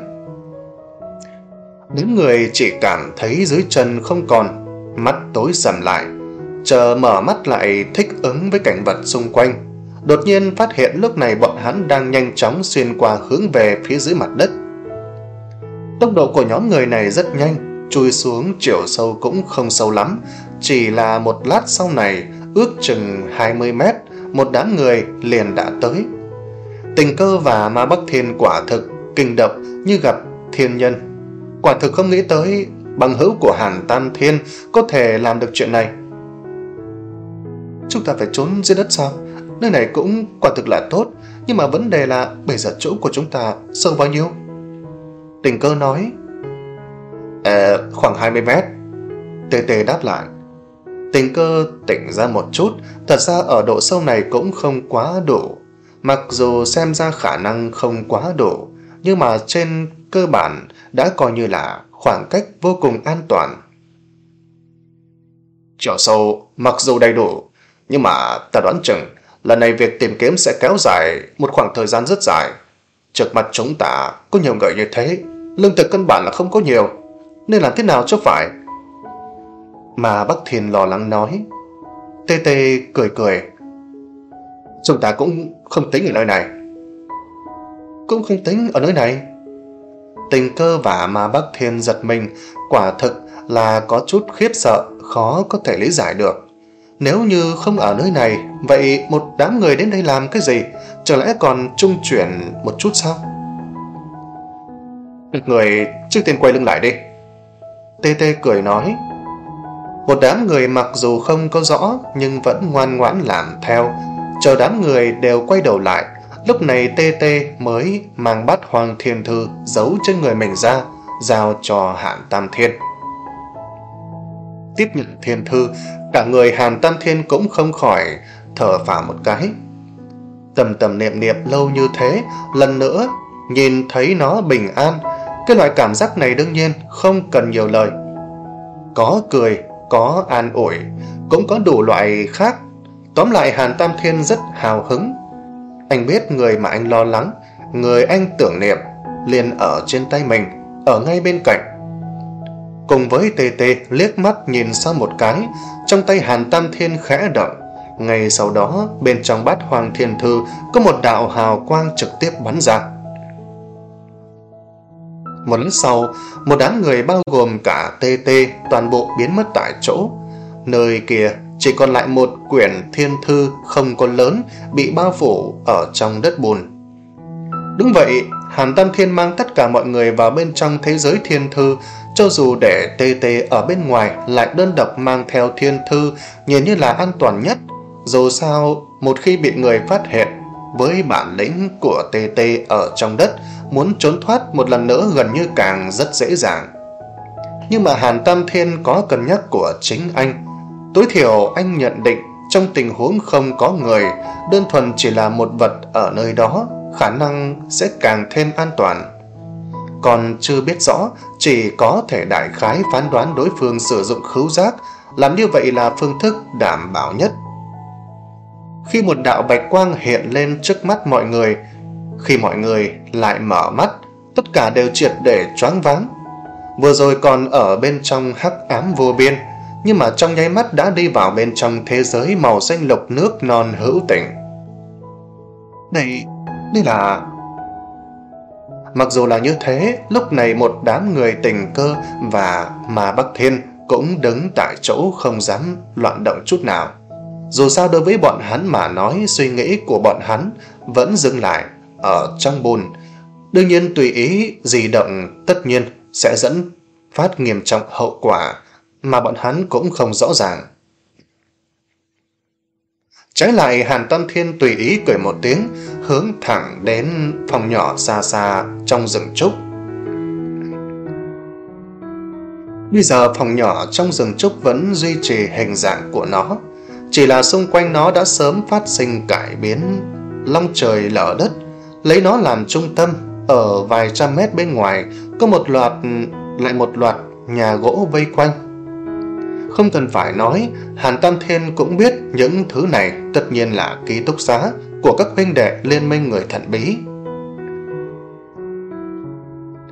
Đến người chỉ cảm thấy dưới chân không còn, mắt tối sầm lại. chờ mở mắt lại thích ứng với cảnh vật xung quanh, đột nhiên phát hiện lúc này bọn hắn đang nhanh chóng xuyên qua hướng về phía dưới mặt đất. Tốc độ của nhóm người này rất nhanh, chui xuống chiều sâu cũng không sâu lắm, chỉ là một lát sau này, ước chừng hai mươi mét, một đám người liền đã tới. Tình Cơ và Ma Bắc Thiên quả thực kinh động như gặp thiên nhân. Quả thực không nghĩ tới bằng hữu của Hàn Tam Thiên có thể làm được chuyện này. Chúng ta phải trốn dưới đất sao? Nơi này cũng quả thực là tốt, nhưng mà vấn đề là bây giờ chỗ của chúng ta sâu bao nhiêu? Tình Cơ nói. Ờ, khoảng hai mươi mét. Tê Tê đáp lại. Tình Cơ tỉnh ra một chút, thật ra ở độ sâu này cũng không quá đủ. Mặc dù xem ra khả năng không quá đủ, nhưng mà trên cơ bản đã coi như là khoảng cách vô cùng an toàn. Chiều sâu mặc dù đầy đủ, nhưng mà ta đoán chừng lần này việc tìm kiếm sẽ kéo dài một khoảng thời gian rất dài. Trước mặt chúng ta có nhiều người như thế, lương thực căn bản là không có nhiều, nên làm thế nào cho phải? Mà Bắc Thiên lo lắng nói. Tê Tê cười cười. Chúng ta cũng không tính ở nơi này. Cũng không tính ở nơi này. Tình Cơ và Ma Bắc Thiên giật mình, quả thực là có chút khiếp sợ, khó có thể lý giải được. Nếu như không ở nơi này, vậy một đám người đến đây làm cái gì? Chẳng lẽ còn trung chuyển một chút sao? Người trước tiên quay lưng lại đi. Tê Tê cười nói. Một đám người mặc dù không có rõ, nhưng vẫn ngoan ngoãn làm theo. Chờ đám người đều quay đầu lại, lúc này Tê Tê mới mang bát Hoàng Thiên Thư giấu trên người mình ra, giao cho Hàn Tam Thiên. Tiếp nhận thiên thư, cả người Hàn Tam Thiên cũng không khỏi thở phào một cái. Tầm tầm niệm niệm lâu như thế, lần nữa nhìn thấy nó bình an, cái loại cảm giác này đương nhiên không cần nhiều lời. Có cười, có an ủi, cũng có đủ loại khác. Tóm lại Hàn Tam Thiên rất hào hứng. Anh biết người mà anh lo lắng, người anh tưởng niệm liền ở trên tay mình, ở ngay bên cạnh. Cùng với Tê Tê liếc mắt nhìn sang một cái, trong tay Hàn Tam Thiên khẽ động. Ngay sau đó, bên trong bát Hoàng Thiên Thư có một đạo hào quang trực tiếp bắn ra. Một lát sau, một đám người bao gồm cả Tê Tê toàn bộ biến mất tại chỗ. Nơi kia chỉ còn lại một quyển thiên thư không có lớn bị bao phủ ở trong đất bùn. Đúng vậy, Hàn Tam Thiên mang tất cả mọi người vào bên trong thế giới thiên thư, cho dù để Tê Tê ở bên ngoài lại đơn độc mang theo thiên thư nhìn như là an toàn nhất. Dù sao, một khi bị người phát hiện, với bản lĩnh của Tê Tê ở trong đất, muốn trốn thoát một lần nữa gần như càng rất dễ dàng. Nhưng mà Hàn Tam Thiên có cân nhắc của chính anh. Tối thiểu anh nhận định trong tình huống không có người, đơn thuần chỉ là một vật ở nơi đó, khả năng sẽ càng thêm an toàn. Còn chưa biết rõ, chỉ có thể đại khái phán đoán đối phương sử dụng khứu giác, làm như vậy là phương thức đảm bảo nhất. Khi một đạo bạch quang hiện lên trước mắt mọi người, khi mọi người lại mở mắt, tất cả đều triệt để choáng váng. Vừa rồi còn ở bên trong hắc ám vô biên, nhưng mà trong nháy mắt đã đi vào bên trong thế giới màu xanh lục nước non hữu tình. Đây, đây là... Mặc dù là như thế, lúc này một đám người Tình Cơ và Ma Bắc Thiên cũng đứng tại chỗ không dám loạn động chút nào. Dù sao đối với bọn hắn mà nói, suy nghĩ của bọn hắn vẫn dừng lại ở trong bùn. Đương nhiên tùy ý di động tất nhiên sẽ dẫn phát nghiêm trọng hậu quả mà bọn hắn cũng không rõ ràng. Trái lại Hàn Tam Thiên tùy ý cười một tiếng, hướng thẳng đến phòng nhỏ xa xa trong rừng trúc. Bây giờ phòng nhỏ trong rừng trúc vẫn duy trì hình dạng của nó, chỉ là xung quanh nó đã sớm phát sinh cải biến long trời lở đất. Lấy nó làm trung tâm, ở vài trăm mét bên ngoài có một loạt lại một loạt nhà gỗ vây quanh. Không cần phải nói, Hàn Tam Thiên cũng biết những thứ này tất nhiên là ký túc xá của các huynh đệ liên minh người thần bí.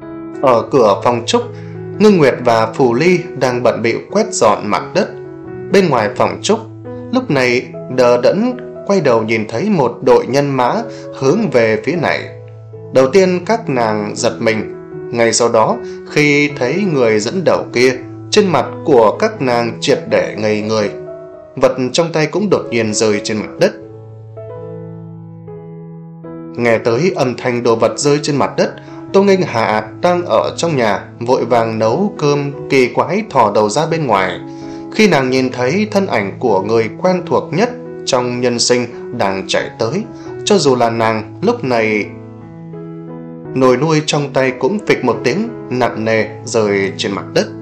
Ở cửa phòng trúc, Ngưng Nguyệt và Phù Ly đang bận bịu quét dọn mặt đất. Bên ngoài phòng Trúc, lúc này đờ đẫn quay đầu nhìn thấy một đội nhân mã hướng về phía này. Đầu tiên các nàng giật mình, ngay sau đó khi thấy người dẫn đầu kia, trên mặt của các nàng triệt để ngây người. Vật trong tay cũng đột nhiên rơi trên mặt đất. Nghe tới âm thanh đồ vật rơi trên mặt đất, Tô Nghênh Hạ đang ở trong nhà vội vàng nấu cơm, kỳ quái thò đầu ra bên ngoài. Khi nàng nhìn thấy thân ảnh của người quen thuộc nhất trong nhân sinh đang chạy tới, cho dù là nàng lúc này, nồi nuôi trong tay cũng phịch một tiếng nặng nề rơi trên mặt đất.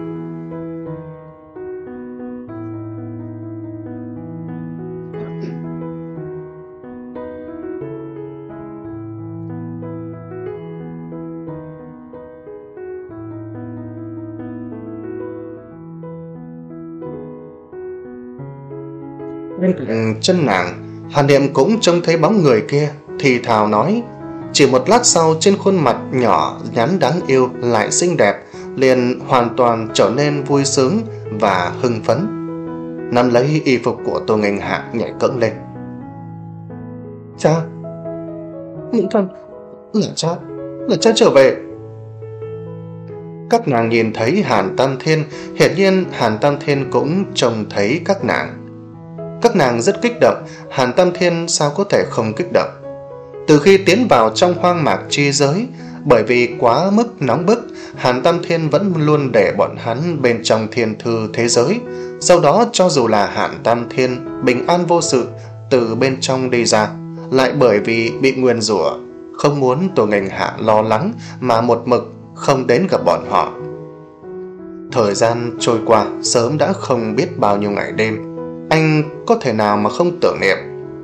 Bên cạnh chân nàng, Hàn Niệm cũng trông thấy bóng người kia, thì thào nói. Chỉ một lát sau, trên khuôn mặt nhỏ nhắn đáng yêu lại xinh đẹp liền hoàn toàn trở nên vui sướng và hưng phấn. Nắm lấy y phục của Tô Nghênh Hạ nhảy cẫng lên. Cha, Mẫu thân, là cha, là cha trở về. Các nàng nhìn thấy Hàn Tam Thiên, hiển nhiên Hàn Tam Thiên cũng trông thấy các nàng. Các nàng rất kích động, Hàn Tam Thiên sao có thể không kích động. Từ khi tiến vào trong hoang mạc chi giới, bởi vì quá mức nóng bức, Hàn Tam Thiên vẫn luôn để bọn hắn bên trong thiên thư thế giới. Sau đó cho dù là Hàn Tam Thiên bình an vô sự từ bên trong đi ra, lại bởi vì bị nguyền rủa, không muốn Tô Nghênh Hạ lo lắng mà một mực không đến gặp bọn họ. Thời gian trôi qua sớm đã không biết bao nhiêu ngày đêm, anh có thể nào mà không tưởng niệm.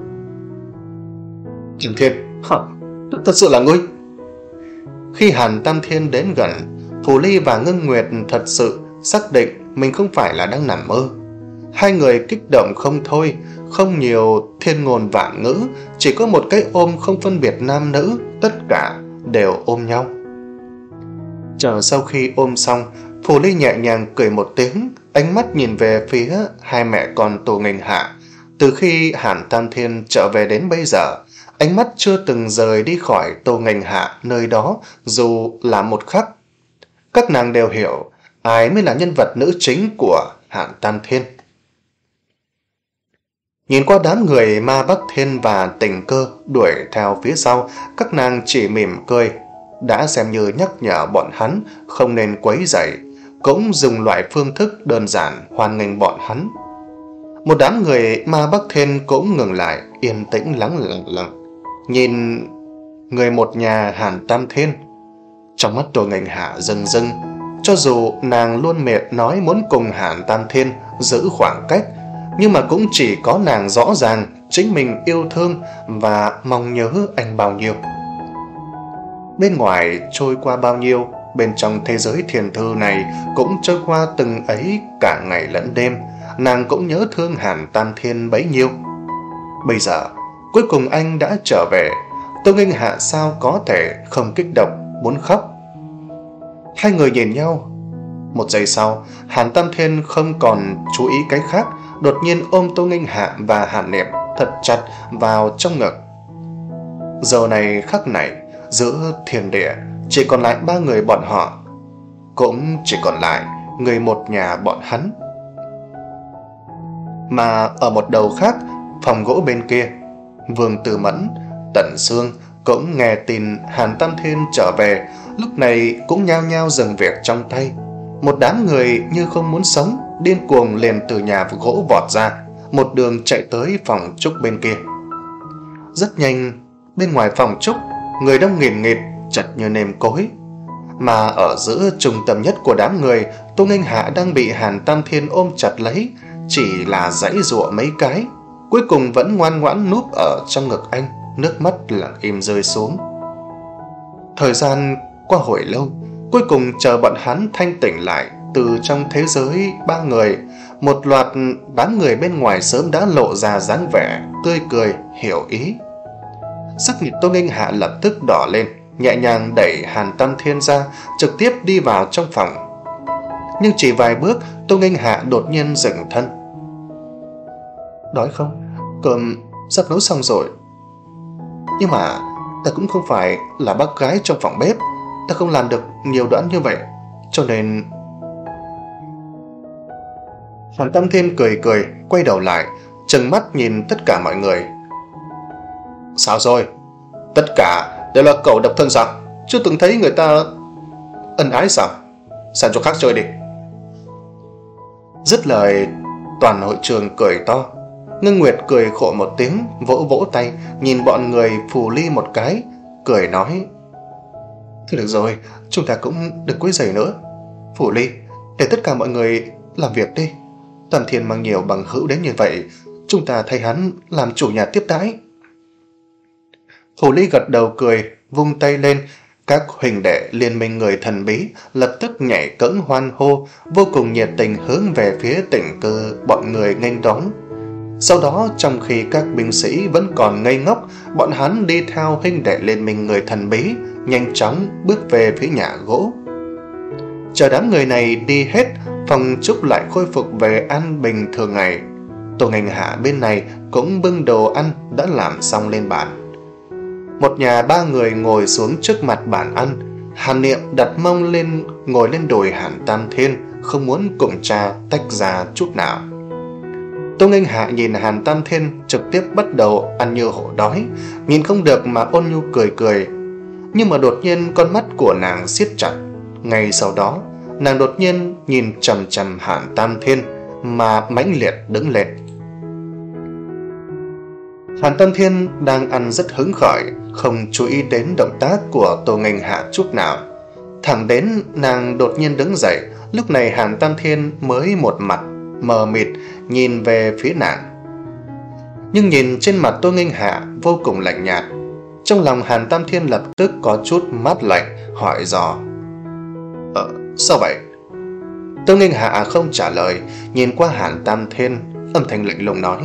Tam Thiên, hả? Thật sự là ngươi? Khi Hàn Tam Thiên đến gần, Phù Ly và Ngân Nguyệt thật sự xác định mình không phải là đang nằm mơ. Hai người kích động không thôi, không nhiều thiên ngôn vạn ngữ, chỉ có một cái ôm không phân biệt nam nữ, tất cả đều ôm nhau. Chờ sau khi ôm xong, Phù Ly nhẹ nhàng cười một tiếng, ánh mắt nhìn về phía hai mẹ con Tô Nghênh Hạ. Từ khi Hàn Tam Thiên trở về đến bây giờ, ánh mắt chưa từng rời đi khỏi Tô Nghênh Hạ nơi đó dù là một khắc. Các nàng đều hiểu ai mới là nhân vật nữ chính của Hàn Tam Thiên. Nhìn qua đám người Ma Bắc Thiên và Tình Cơ đuổi theo phía sau, các nàng chỉ mỉm cười, đã xem như nhắc nhở bọn hắn không nên quấy rầy, cũng dùng loại phương thức đơn giản hoan nghênh bọn hắn. Một đám người Ma Bắc Thiên cũng ngừng lại, yên tĩnh lắng lặng lặng nhìn người một nhà Hàn Tam Thiên. Trong mắt Tô Nghênh Hạ rưng rưng, cho dù nàng luôn miệng nói muốn cùng Hàn Tam Thiên giữ khoảng cách, nhưng mà cũng chỉ có nàng rõ ràng chính mình yêu thương và mong nhớ anh bao nhiêu. Bên ngoài trôi qua bao nhiêu, bên trong thế giới thiền thư này cũng trôi qua từng ấy cả ngày lẫn đêm, nàng cũng nhớ thương Hàn Tam Thiên bấy nhiêu. Bây giờ cuối cùng anh đã trở về, Tô Nghênh Hạ sao có thể không kích động muốn khóc. Hai người nhìn nhau. Một giây sau, Hàn Tam Thiên không còn chú ý cái khác, đột nhiên ôm Tô Nghênh Hạ và Hàn Niệm thật chặt vào trong ngực. Giờ này khắc này, giữa thiên địa chỉ còn lại ba người bọn họ, cũng chỉ còn lại người một nhà bọn hắn. Mà ở một đầu khác, phòng gỗ bên kia, Vương Tử Mẫn, Tần Sương cũng nghe tin Hàn Tam Thiên trở về, lúc này cũng nhao nhao dừng việc trong tay. Một đám người như không muốn sống, điên cuồng liền từ nhà gỗ vọt ra, một đường chạy tới phòng Trúc bên kia. Rất nhanh, bên ngoài phòng Trúc, người đông nghìn nghịt, chật như nêm cối. Mà ở giữa trung tâm nhất của đám người, Tô Nghênh Hạ đang bị Hàn Tam Thiên ôm chặt lấy, chỉ là giãy giụa mấy cái, cuối cùng vẫn ngoan ngoãn núp ở trong ngực anh, nước mắt lặng im rơi xuống. Thời gian qua hồi lâu, cuối cùng chờ bọn hắn thanh tỉnh lại từ trong thế giới ba người, một loạt đám người bên ngoài sớm đã lộ ra dáng vẻ tươi cười hiểu ý. Sắc mặt Tô Nghênh Hạ lập tức đỏ lên, nhẹ nhàng đẩy Hàn Tam Thiên ra, trực tiếp đi vào trong phòng. Nhưng chỉ vài bước, Tô Nghênh Hạ đột nhiên dừng thân. Đói không? Cơm sắp nấu xong rồi. Nhưng mà ta cũng không phải là bác gái trong phòng bếp, ta không làm được nhiều đồ ăn như vậy, cho nên... Hàn Tam Thiên cười cười, quay đầu lại, trừng mắt nhìn tất cả mọi người. Sao rồi? Tất cả đều là cậu độc thân sao? Chưa từng thấy người ta ân ái sao? Sang chỗ khác chơi đi. Dứt lời, toàn hội trường cười to. Ngưng Nguyệt cười khổ một tiếng, vỗ vỗ tay, nhìn bọn người phù ly một cái, cười nói: Thôi được rồi, chúng ta cũng đừng quấy rầy nữa. Phù ly, để tất cả mọi người làm việc đi. Tam Thiên mang nhiều bằng hữu đến như vậy, chúng ta thay hắn làm chủ nhà tiếp đãi. Phù ly gật đầu cười, vung tay lên. Các huynh đệ liên minh người thần bí lập tức nhảy cẫng hoan hô, vô cùng nhiệt tình hướng về phía tỉnh cư bọn người nghênh đón. Sau đó, trong khi các binh sĩ vẫn còn ngây ngốc, bọn hắn đi theo huynh đệ liên minh người thần bí, nhanh chóng bước về phía nhà gỗ. Chờ đám người này đi hết, phòng trúc lại khôi phục về an bình thường ngày. Tô Nghênh Hạ bên này cũng bưng đồ ăn đã làm xong lên bàn. Một nhà ba người ngồi xuống trước mặt bàn ăn. Hàn Niệm đặt mông lên ngồi lên đùi Hàn Tam Thiên, không muốn cùng cha tách ra chút nào. Tô Nghênh Hạ nhìn Hàn Tam Thiên trực tiếp bắt đầu ăn như hổ đói, nhìn không được mà ôn nhu cười cười. Nhưng mà đột nhiên con mắt của nàng siết chặt. Ngay sau đó, nàng đột nhiên nhìn chằm chằm Hàn Tam Thiên mà mãnh liệt đứng lên. Hàn Tam Thiên đang ăn rất hứng khởi, không chú ý đến động tác của Tô Nghênh Hạ chút nào. Thẳng đến nàng đột nhiên đứng dậy, lúc này Hàn Tam Thiên mới một mặt mờ mịt nhìn về phía nàng. Nhưng nhìn trên mặt Tô Nghênh Hạ vô cùng lạnh nhạt. Trong lòng Hàn Tam Thiên lập tức có chút mát lạnh, hỏi dò: Ờ, sao vậy? Tô Nghênh Hạ không trả lời, nhìn qua Hàn Tam Thiên, âm thanh lạnh lùng nói: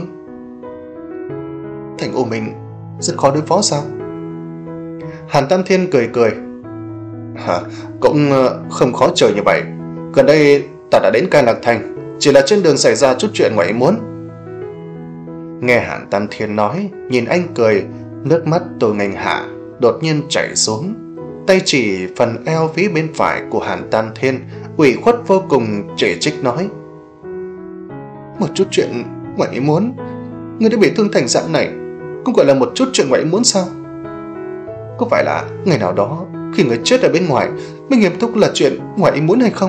Thành U Minh rất khó đối phó sao? Hàn Tam Thiên cười cười: Hả, cũng không khó chơi như vậy. Gần đây ta đã đến Cai Lạc Thành, chỉ là trên đường xảy ra chút chuyện ngoài ý muốn. Nghe Hàn Tam Thiên nói, nhìn anh cười, nước mắt Tô Nghênh Hạ đột nhiên chảy xuống. Tay chỉ phần eo phía bên phải của Hàn Tam Thiên, ủy khuất vô cùng chỉ trích nói: Một chút chuyện ngoài ý muốn? Người đã bị thương thành dạng này cũng gọi là một chút chuyện ngoài ý muốn sao? Có phải là ngày nào đó khi người chết ở bên ngoài mới nghiêm túc là chuyện ngoài ý muốn hay không?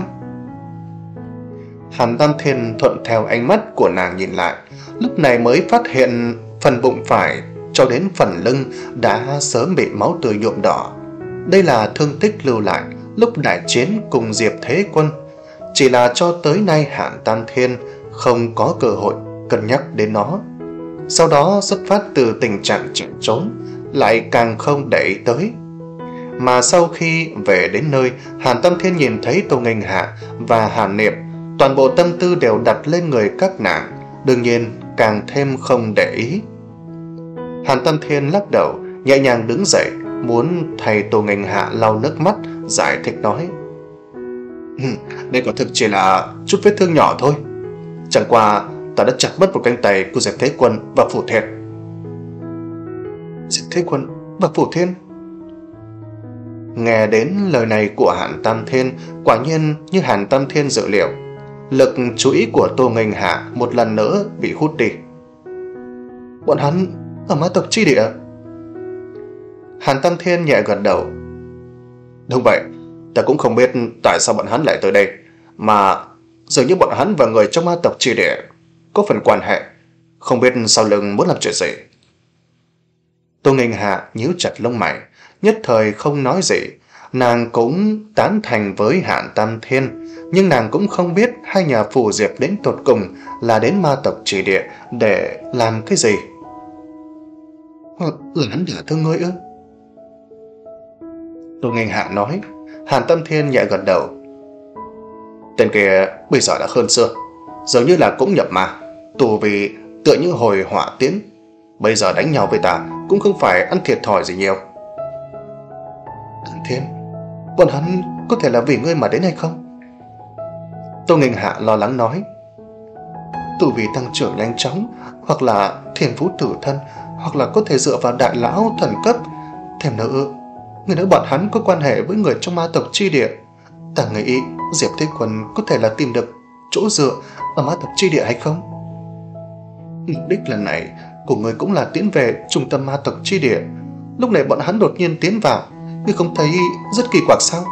Hàn Tam Thiên thuận theo ánh mắt của nàng nhìn lại, lúc này mới phát hiện phần bụng phải cho đến phần lưng đã sớm bị máu tươi nhuộm đỏ. Đây là thương tích lưu lại lúc đại chiến cùng Diệp Thế Quân. Chỉ là cho tới nay Hàn Tam Thiên không có cơ hội cân nhắc đến nó. Sau đó xuất phát từ tình trạng chạy trốn, lại càng không để ý tới. Mà sau khi về đến nơi, Hàn Tam Thiên nhìn thấy Tô Nghênh Hạ và Hàn Niệm, toàn bộ tâm tư đều đặt lên người các nàng, đương nhiên càng thêm không để ý. Hàn Tam Thiên lắc đầu, nhẹ nhàng đứng dậy, muốn thay Tô Nghênh Hạ lau nước mắt, giải thích nói: Đây quả thực chỉ là chút vết thương nhỏ thôi. Chẳng qua ta đã chặt mất một cánh tay của Diệp Thế Quân và Phủ Thiên. Diệp Thế Quân và Phủ Thiên? Nghe đến lời này của Hàn Tam Thiên, quả nhiên như Hàn Tam Thiên dự liệu, lực chú ý của Tô Nghênh Hạ một lần nữa bị hút đi. Bọn hắn ở Ma Tộc Chi Địa? Hàn Tam Thiên nhẹ gật đầu. Đúng vậy, ta cũng không biết tại sao bọn hắn lại tới đây, mà dường như bọn hắn và người trong Ma Tộc Chi Địa có phần quan hệ, không biết sau lưng muốn làm chuyện gì. Tô Nghênh Hạ nhíu chặt lông mày, nhất thời không nói gì. Nàng cũng tán thành với Hàn Tam Thiên, nhưng nàng cũng không biết hai nhà phù diệp đến tột cùng là đến Ma Tộc Chỉ Địa để làm cái gì. Là hắn đả thương ngươi ư? Tô Nghênh Hạ nói. Hàn Tam Thiên nhẹ gật đầu. Tên kia bây giờ đã hơn xưa, dường như là cũng nhập ma, tù vì tựa như hồi hỏa tiến. Bây giờ đánh nhau với ta cũng không phải ăn thiệt thòi gì nhiều. Tam Thiên, bọn hắn có thể là vì ngươi mà đến hay không? Tô Nghênh Hạ lo lắng nói. tu vi tăng trưởng nhanh chóng, hoặc là thiên phú tử thân, hoặc là có thể dựa vào đại lão thần cấp. Thêm nữa, người nói bọn hắn có quan hệ với người trong ma tộc chi địa. Ta nghĩ Diệp Thế Quân có thể là tìm được chỗ dựa ở ma tộc chi địa hay không? Mục đích lần này của người cũng là tiến về trung tâm ma tộc chi địa. Lúc này bọn hắn đột nhiên tiến vào, ngươi không thấy rất kỳ quặc sao?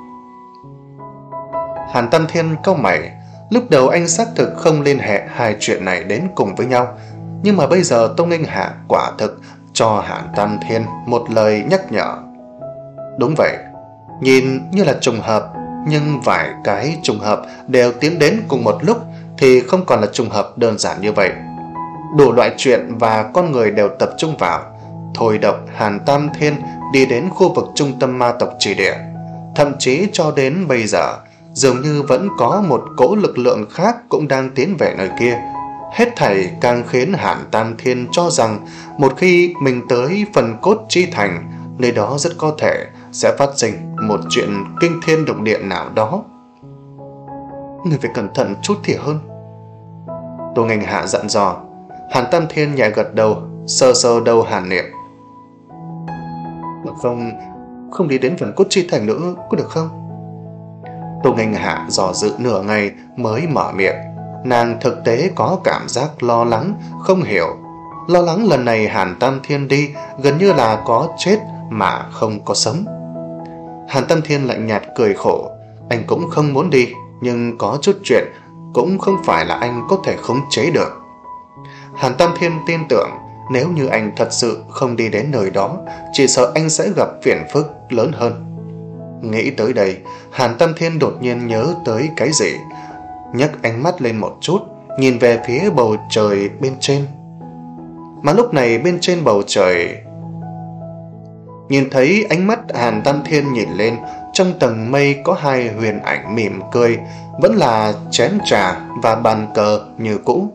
Hàn Tam Thiên cau mày. Lúc đầu anh xác thực không liên hệ hai chuyện này đến cùng với nhau, nhưng mà bây giờ Tông Nghênh Hạ quả thực cho Hàn Tam Thiên một lời nhắc nhở. Đúng vậy, nhìn như là trùng hợp, nhưng vài cái trùng hợp đều tiến đến cùng một lúc thì không còn là trùng hợp đơn giản như vậy. Đủ loại chuyện và con người đều tập trung vào, thôi động Hàn Tam Thiên đi đến khu vực trung tâm ma tộc chỉ địa. Thậm chí cho đến bây giờ, dường như vẫn có một cỗ lực lượng khác cũng đang tiến về nơi kia. Hết thảy càng khiến Hàn Tam Thiên cho rằng một khi mình tới phần cốt chi thành, nơi đó rất có thể sẽ phát sinh một chuyện kinh thiên động địa nào đó. Người phải cẩn thận chút thì hơn, Tô Nghênh Hạ dặn dò. Hàn Tam Thiên nhẹ gật đầu, sơ sơ đầu Hàn Niệm. Không, không đi đến phần cốt chi thành nữa có được không? Tô Nghênh Hạ dò dự nửa ngày mới mở miệng. Nàng thực tế có cảm giác lo lắng, không hiểu. Lo lắng lần này Hàn Tam Thiên đi gần như là có chết mà không có sống. Hàn Tam Thiên lạnh nhạt cười khổ. Anh cũng không muốn đi, nhưng có chút chuyện cũng không phải là anh có thể khống chế được. Hàn Tam Thiên tin tưởng nếu như anh thật sự không đi đến nơi đó, chỉ sợ anh sẽ gặp phiền phức lớn hơn. Nghĩ tới đây, Hàn Tam Thiên đột nhiên nhớ tới cái gì, nhấc ánh mắt lên một chút, nhìn về phía bầu trời bên trên. Mà lúc này bên trên bầu trời, nhìn thấy ánh mắt Hàn Tam Thiên nhìn lên, trong tầng mây có hai huyền ảnh mỉm cười, vẫn là chén trà và bàn cờ như cũ.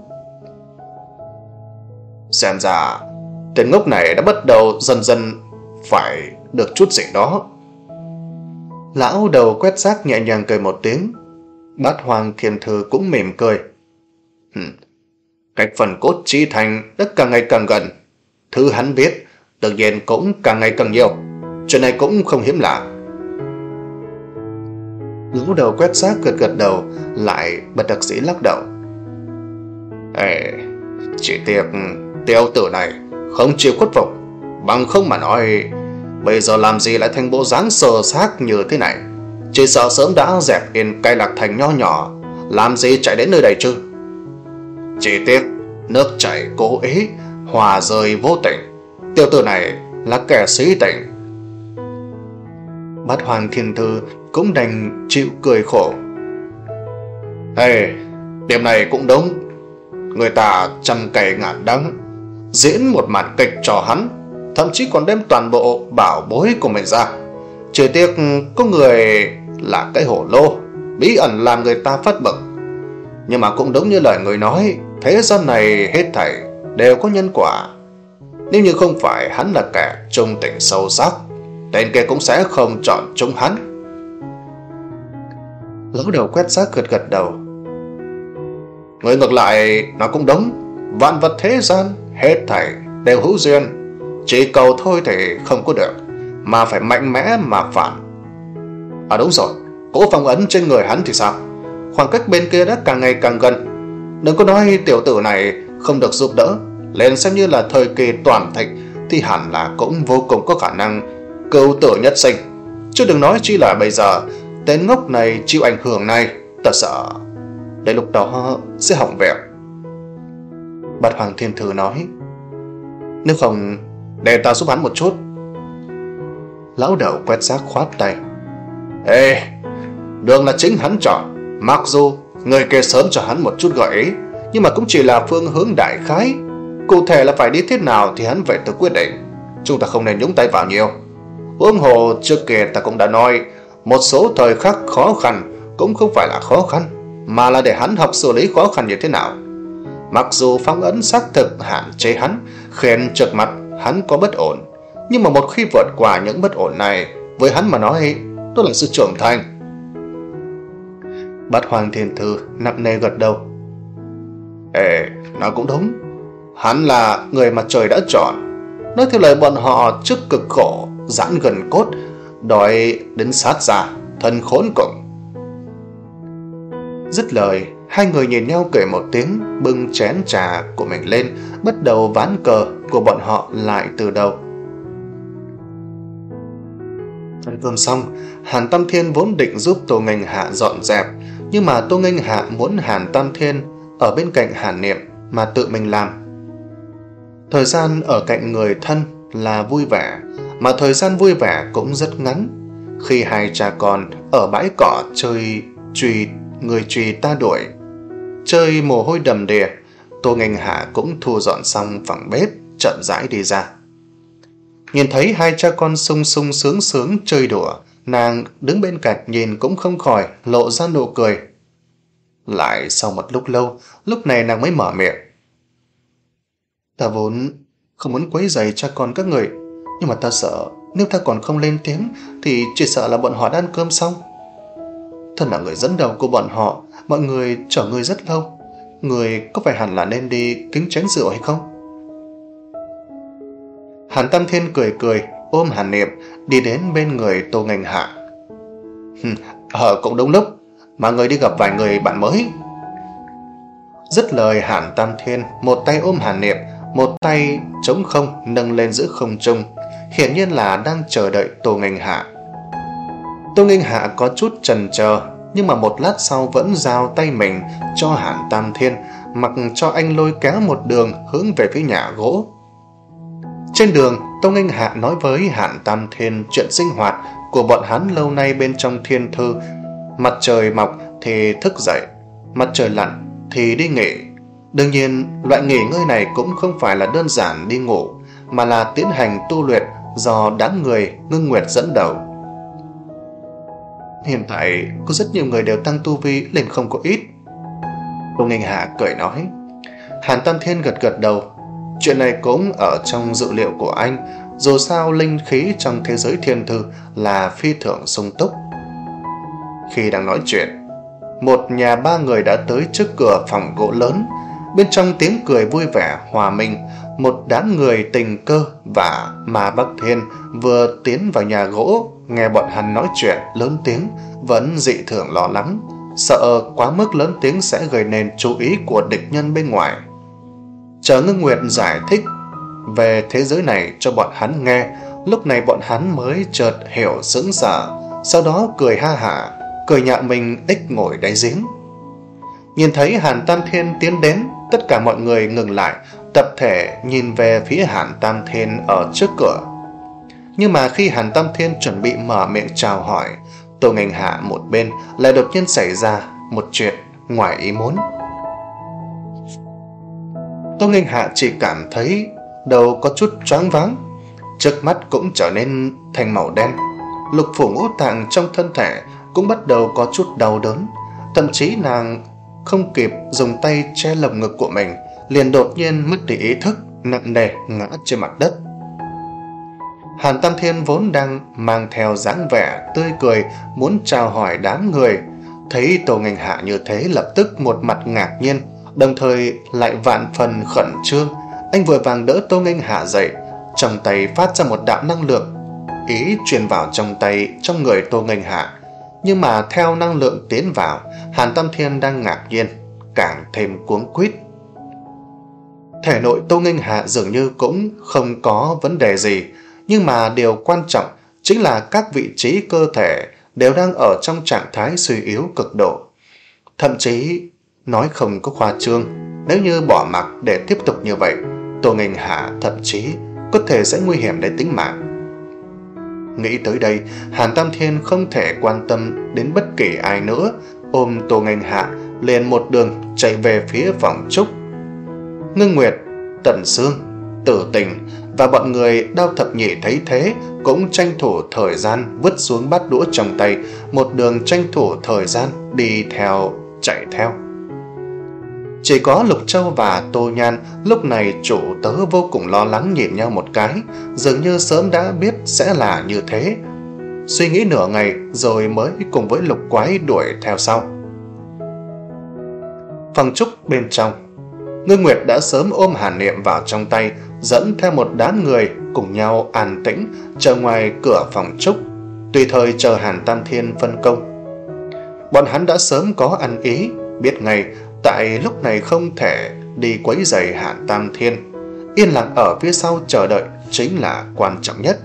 Xem ra tên ngốc này đã bắt đầu dần dần phải được chút gì đó. Lão đầu quét rác nhẹ nhàng cười một tiếng. Bát Hoàng Thiên Thư cũng mỉm cười. Hừm, cách phần cốt chi thành đã càng ngày càng gần. Thứ hắn biết tự nhiên cũng càng ngày càng nhiều. Chuyện này cũng không hiếm lạ. Lão đầu quét rác gật gật đầu, lại bất đắc dĩ lắc đầu. Ê, chỉ tiếc tiểu tử này không chịu khuất phục. Bằng không mà nói, bây giờ làm gì lại thành bộ dáng sờ xác như thế này? Chỉ sợ sớm đã dẹp yên Cây Lạc Thành nho nhỏ, làm gì chạy đến nơi đây chứ? Chỉ tiếc nước chảy cố ý, hòa rơi vô tình. Tiểu tử này là kẻ sĩ tình. Bát Hoàng Thiên Thư cũng đành chịu cười khổ. Ê, điểm này cũng đúng. Người ta trăm cây ngàn đắng, diễn một màn kịch cho hắn, thậm chí còn đem toàn bộ bảo bối của mình ra. Chỉ tiếc có người là cái hổ lô, bí ẩn làm người ta phát bực. Nhưng mà cũng đúng như lời người nói, thế gian này hết thảy đều có nhân quả. Nếu như không phải hắn là kẻ trung tình sâu sắc, tên kia cũng sẽ không chọn chúng hắn. Lão đầu quét rác gật gật đầu. Người ngược lại nó cũng đúng. Vạn vật thế gian hết thảy đều hữu duyên, chỉ cầu thôi thì không có được, mà phải mạnh mẽ mà phản. À đúng rồi, cỗ phong ấn trên người hắn thì sao? Khoảng cách bên kia đã càng ngày càng gần. Đừng có nói tiểu tử này không được giúp đỡ, lên xem như là thời kỳ toàn thịnh thì hẳn là cũng vô cùng có khả năng cửu tử nhất sinh. Chứ đừng nói chi là bây giờ tên ngốc này chịu ảnh hưởng này, ta sợ đến lúc đó sẽ hỏng việc. Bát Hoàng Thiên Thư nói. Nếu không để ta giúp hắn một chút. Lão đầu quét rác khoát tay. Ê, đường là chính hắn chọn. Mặc dù người kia sớm cho hắn một chút gợi ý, nhưng mà cũng chỉ là phương hướng đại khái. Cụ thể là phải đi thế nào thì hắn phải tự quyết định. Chúng ta không nên nhúng tay vào nhiều. Huống hồ trước kia ta cũng đã nói, một số thời khắc khó khăn cũng không phải là khó khăn, mà là để hắn học xử lý khó khăn như thế nào. Mặc dù phong ấn xác thực hạn chế hắn, khiến trước mặt hắn có bất ổn, nhưng mà một khi vượt qua những bất ổn này, với hắn mà nói, đó là sự trưởng thành. Bát Hoàng Thiên Thư nặng nề gật đầu. Ê, nó cũng đúng. Hắn là người mà trời đã chọn. Nói theo lời bọn họ, trước cực khổ, giãn gần cốt, đòi đến sát ra, thân khốn cùng. Dứt lời, hai người nhìn nhau cười một tiếng, bưng chén trà của mình lên, bắt đầu ván cờ của bọn họ lại từ đầu. Ăn cơm xong, Hàn Tam Thiên vốn định giúp Tô Nghênh Hạ dọn dẹp, nhưng mà Tô Nghênh Hạ muốn Hàn Tam Thiên ở bên cạnh Hàn Niệm mà tự mình làm. Thời gian ở cạnh người thân là vui vẻ, mà thời gian vui vẻ cũng rất ngắn. Khi hai cha con ở bãi cỏ chơi chùy người chùy ta đuổi, chơi mồ hôi đầm đìa, Tô Nghênh Hạ cũng thu dọn xong phòng bếp, chậm rãi đi ra. Nhìn thấy hai cha con sung sung sướng sướng chơi đùa, nàng đứng bên cạnh nhìn cũng không khỏi lộ ra nụ cười. Lại sau một lúc lâu, lúc này nàng mới mở miệng. Ta vốn không muốn quấy rầy cha con các người, nhưng mà ta sợ nếu ta còn không lên tiếng thì chỉ sợ là bọn họ đã ăn cơm xong. Thân là người dẫn đầu của bọn họ, mọi người chờ người rất lâu. Người có phải hẳn là nên đi kính chén rượu hay không? Hàn Tam Thiên cười cười, ôm Hàn Niệm đi đến bên người Tô Nghênh Hạ. Ờ, cũng đúng lúc mà người đi gặp vài người bạn mới. Dứt lời, Hàn Tam Thiên một tay ôm Hàn Niệm, một tay trống không nâng lên giữa không trung, hiển nhiên là đang chờ đợi Tô Nghênh Hạ. Tô Nghênh Hạ có chút chần chờ, nhưng mà một lát sau vẫn giao tay mình cho Hàn Tam Thiên, mặc cho anh lôi kéo một đường hướng về phía nhà gỗ. Trên đường, Tô Nghênh Hạ nói với Hàn Tam Thiên chuyện sinh hoạt của bọn hắn lâu nay bên trong thiên thư. Mặt trời mọc thì thức dậy, mặt trời lặn thì đi nghỉ. Đương nhiên, loại nghỉ ngơi này cũng không phải là đơn giản đi ngủ, mà là tiến hành tu luyện do đám người Ngưng Nguyệt dẫn đầu. Hiện tại có rất nhiều người đều tăng tu vi lên không có ít. Tô Nghênh Hạ cười nói. Hàn Tam Thiên gật gật đầu. Chuyện này cũng ở trong dự liệu của anh, dù sao linh khí trong thế giới thiên thư là phi thường sung túc. Khi đang nói chuyện, một nhà ba người đã tới trước cửa phòng gỗ lớn. Bên trong tiếng cười vui vẻ hòa mình, một đám người Tình Cơ và Ma Bắc Thiên vừa tiến vào nhà gỗ, nghe bọn hắn nói chuyện lớn tiếng, vẫn dị thường lo lắng, sợ quá mức lớn tiếng sẽ gây nên chú ý của địch nhân bên ngoài. Chờ Ngưng Nguyệt giải thích về thế giới này cho bọn hắn nghe, lúc này bọn hắn mới chợt hiểu sững sờ, sau đó cười ha hả, cười nhạo mình ích ngồi đáy giếng. Nhìn thấy Hàn Tam Thiên tiến đến, tất cả mọi người ngừng lại, tập thể nhìn về phía Hàn Tam Thiên ở trước cửa. Nhưng mà khi Hàn Tam Thiên chuẩn bị mở miệng chào hỏi, Tô Nghênh Hạ một bên lại đột nhiên xảy ra một chuyện ngoài ý muốn. Tô Nghênh Hạ chỉ cảm thấy đầu có chút choáng váng, trước mắt cũng trở nên thành màu đen, lục phủ ngũ tạng trong thân thể cũng bắt đầu có chút đau đớn, thậm chí nàng không kịp dùng tay che lồng ngực của mình, liền đột nhiên mất đi ý thức, nặng nề ngã trên mặt đất. Hàn Tam Thiên vốn đang mang theo dáng vẻ tươi cười muốn chào hỏi đám người, thấy Tô Nghênh Hạ như thế lập tức một mặt ngạc nhiên, đồng thời lại vạn phần khẩn trương. Anh vội vàng đỡ Tô Nghênh Hạ dậy, trong tay phát ra một đạo năng lượng, ý truyền vào trong tay trong người Tô Nghênh Hạ. Nhưng mà theo năng lượng tiến vào, Hàn Tam Thiên đang ngạc nhiên, càng thêm cuống quýt. Thể nội Tô Nghênh Hạ dường như cũng không có vấn đề gì, nhưng mà điều quan trọng chính là các vị trí cơ thể đều đang ở trong trạng thái suy yếu cực độ. Thậm chí, nói không có khoa trương, nếu như bỏ mặc để tiếp tục như vậy, Tô Nghênh Hạ thậm chí có thể sẽ nguy hiểm đến tính mạng. Nghĩ tới đây, Hàn Tam Thiên không thể quan tâm đến bất kỳ ai nữa, ôm Tô Nghênh Hạ liền một đường chạy về phía phòng trúc. Ngưng Nguyệt, Tần Sương, Tử Tình và bọn người Đao Thập Nhị thấy thế cũng tranh thủ thời gian vứt xuống bát đũa trong tay, một đường tranh thủ thời gian đi theo chạy theo. Chỉ có Lục Châu và Tô Nhan lúc này chủ tớ vô cùng lo lắng nhìn nhau một cái, dường như sớm đã biết sẽ là như thế. Suy nghĩ nửa ngày rồi mới cùng với Lục Quái đuổi theo sau. Phòng trúc bên trong, Ngưng Nguyệt đã sớm ôm Hàn Niệm vào trong tay, dẫn theo một đám người cùng nhau an tĩnh chờ ngoài cửa phòng trúc, tùy thời chờ Hàn Tam Thiên phân công. Bọn hắn đã sớm có ăn ý, biết ngay tại lúc này không thể đi quấy rầy Hàn Tam Thiên, yên lặng ở phía sau chờ đợi chính là quan trọng nhất.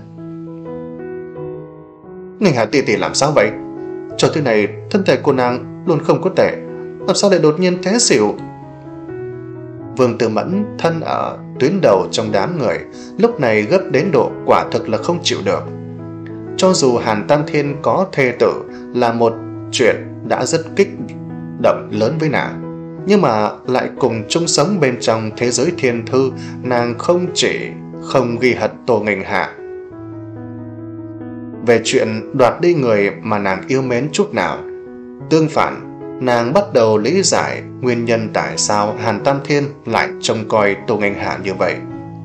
Nghênh Hạ tỷ tỷ làm sao vậy? Cho tới này thân thể cô nàng luôn không có tệ, làm sao lại đột nhiên té xỉu? Vương Tư Mẫn thân ở tuyến đầu trong đám người, lúc này gấp đến độ quả thực là không chịu được. Cho dù Hàn Tam Thiên có thê tử là một chuyện đã rất kích động lớn với nàng, nhưng mà lại cùng chung sống bên trong thế giới thiên thư, nàng không chỉ không ghi hận Tô Nghênh Hạ về chuyện đoạt đi người mà nàng yêu mến chút nào. Tương phản, nàng bắt đầu lý giải nguyên nhân tại sao Hàn Tam Thiên lại trông coi Tô Nghênh Hạ như vậy.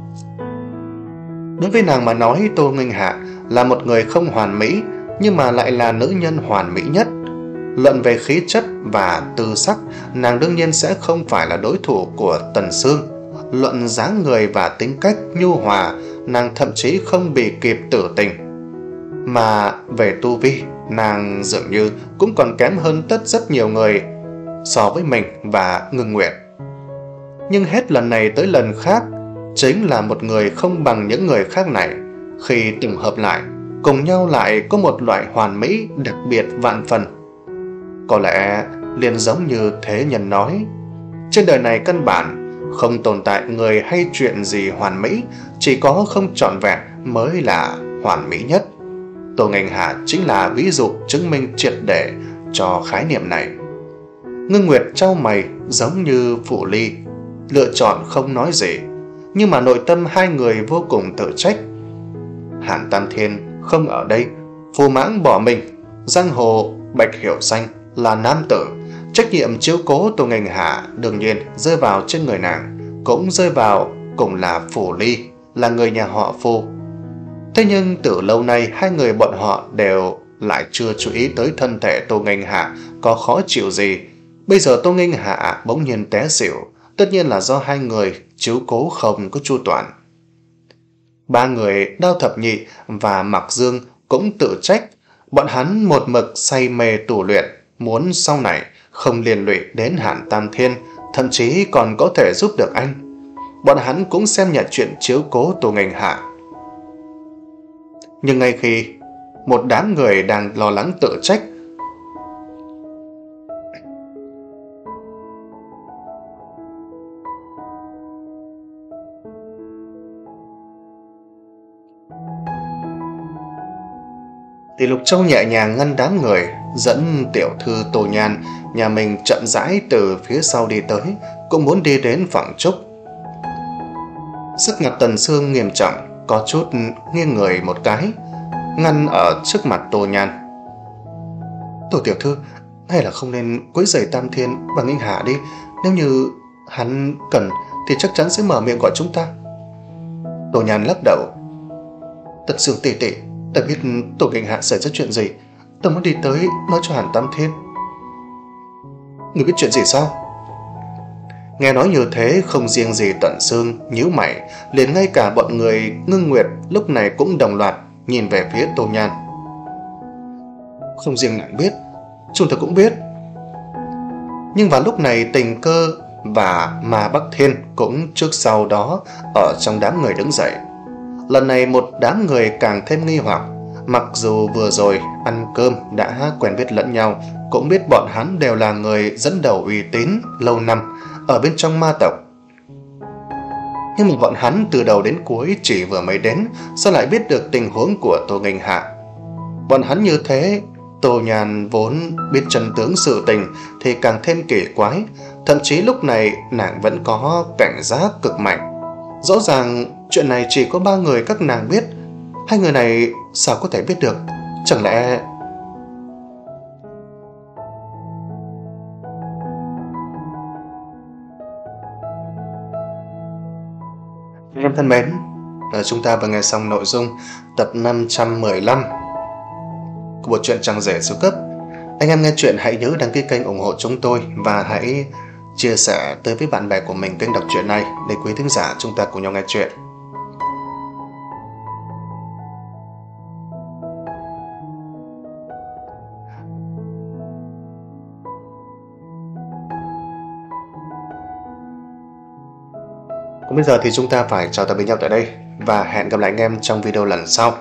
Đối với nàng mà nói, Tô Nghênh Hạ là một người không hoàn mỹ, nhưng mà lại là nữ nhân hoàn mỹ nhất. Luận về khí chất và tư sắc, nàng đương nhiên sẽ không phải là đối thủ của Tần Sương. Luận dáng người và tính cách nhu hòa, nàng thậm chí không bị kịp tử tình. Mà về tu vi, nàng dường như cũng còn kém hơn tất rất nhiều người so với mình và Ngưng Nguyệt. Nhưng hết lần này tới lần khác, chính là một người không bằng những người khác này. Khi tổng hợp lại, cùng nhau lại có một loại hoàn mỹ đặc biệt vạn phần. Có lẽ liền giống như thế nhân nói, trên đời này căn bản không tồn tại người hay chuyện gì hoàn mỹ, chỉ có không trọn vẹn mới là hoàn mỹ nhất. Tô Nghênh Hạ chính là ví dụ chứng minh triệt để cho khái niệm này. Ngưng Nguyệt trao mày giống như Phủ Ly, lựa chọn không nói gì, nhưng mà nội tâm hai người vô cùng tự trách. Hàn Tam Thiên không ở đây, phù mãng bỏ mình, giang hồ Bạch Hiểu Xanh là nam tử, trách nhiệm chiếu cố Tô Nghênh Hạ đương nhiên rơi vào trên người nàng, cũng rơi vào cùng là Phủ Ly, là người nhà họ Phù. Thế nhưng từ lâu nay hai người bọn họ đều lại chưa chú ý tới thân thể Tô Nghênh Hạ có khó chịu gì. Bây giờ Tô Nghênh Hạ bỗng nhiên té xỉu, tất nhiên là do hai người chiếu cố không có chu toàn. Ba người Đao Thập Nhị và Mạc Dương cũng tự trách, bọn hắn một mực say mê tu luyện, muốn sau này không liên lụy đến Hàn Tam Thiên, thậm chí còn có thể giúp được anh. Bọn hắn cũng xem nhẹ chuyện chiếu cố Tô Nghênh Hạ. Nhưng ngay khi một đám người đang lo lắng tự trách, thì Lục Châu nhẹ nhàng ngăn đám người, dẫn tiểu thư Tô Nhan nhà mình chậm rãi từ phía sau đi tới, cũng muốn đi đến phòng trúc. Sắc mặt Tần Sương nghiêm trọng, có chút nghiêng người một cái, ngăn ở trước mặt Tô Nhan. Tổ tiểu thư, hay là không nên quấy rầy Tam Thiên và Nghênh Hạ đi, nếu như hắn cần thì chắc chắn sẽ mở miệng gọi chúng ta. Tô Nhan lắc đầu. Tần Sương tỷ tỷ, ta biết Tổ Nghênh Hạ xảy ra chuyện gì, ta muốn đi tới nói cho Hàn Tam Thiên. Người biết chuyện gì sao? Nghe nói như thế, không riêng gì Tần Sương nhíu mày, liền ngay cả bọn người Ngưng Nguyệt lúc này cũng đồng loạt nhìn về phía Tô Nhan. Không riêng nàng biết, chúng ta cũng biết. Nhưng vào lúc này Tình Cơ và Ma Bắc Thiên cũng trước sau đó ở trong đám người đứng dậy. Lần này một đám người càng thêm nghi hoặc, mặc dù vừa rồi ăn cơm đã quen biết lẫn nhau, cũng biết bọn hắn đều là người dẫn đầu uy tín lâu năm ở bên trong ma tộc. Nhưng mà bọn hắn từ đầu đến cuối chỉ vừa mới đến, sao lại biết được tình huống của Tô Nghênh Hạ? Bọn hắn như thế, Tô Nhan vốn biết chân tướng sự tình thì càng thêm kỳ quái, thậm chí lúc này nàng vẫn có cảnh giác cực mạnh. Rõ ràng chuyện này chỉ có ba người các nàng biết, hai người này sao có thể biết được? Chẳng lẽ... Em thân mến, chúng ta vừa nghe xong nội dung tập năm trăm mười lăm của bộ truyện Trăng Rể Siêu Cấp. Anh em nghe chuyện hãy nhớ đăng ký kênh ủng hộ chúng tôi và hãy chia sẻ tới với bạn bè của mình kênh đọc truyện này để quý thính giả chúng ta cùng nhau nghe chuyện. Còn bây giờ thì chúng ta phải chào tạm biệt nhau tại đây và hẹn gặp lại anh em trong video lần sau.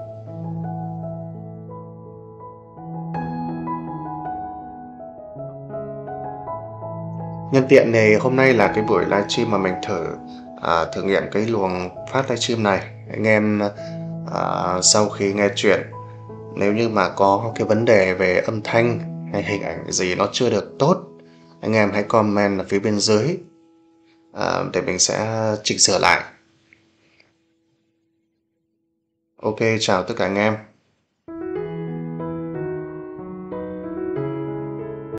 Nhân tiện này, hôm nay là cái buổi livestream mà mình thử à, thử nghiệm cái luồng phát livestream này. Anh em à, sau khi nghe chuyện, nếu như mà có cái vấn đề về âm thanh hay hình ảnh gì nó chưa được tốt, anh em hãy comment ở phía bên dưới à, để mình sẽ chỉnh sửa lại. Ok, chào tất cả anh em.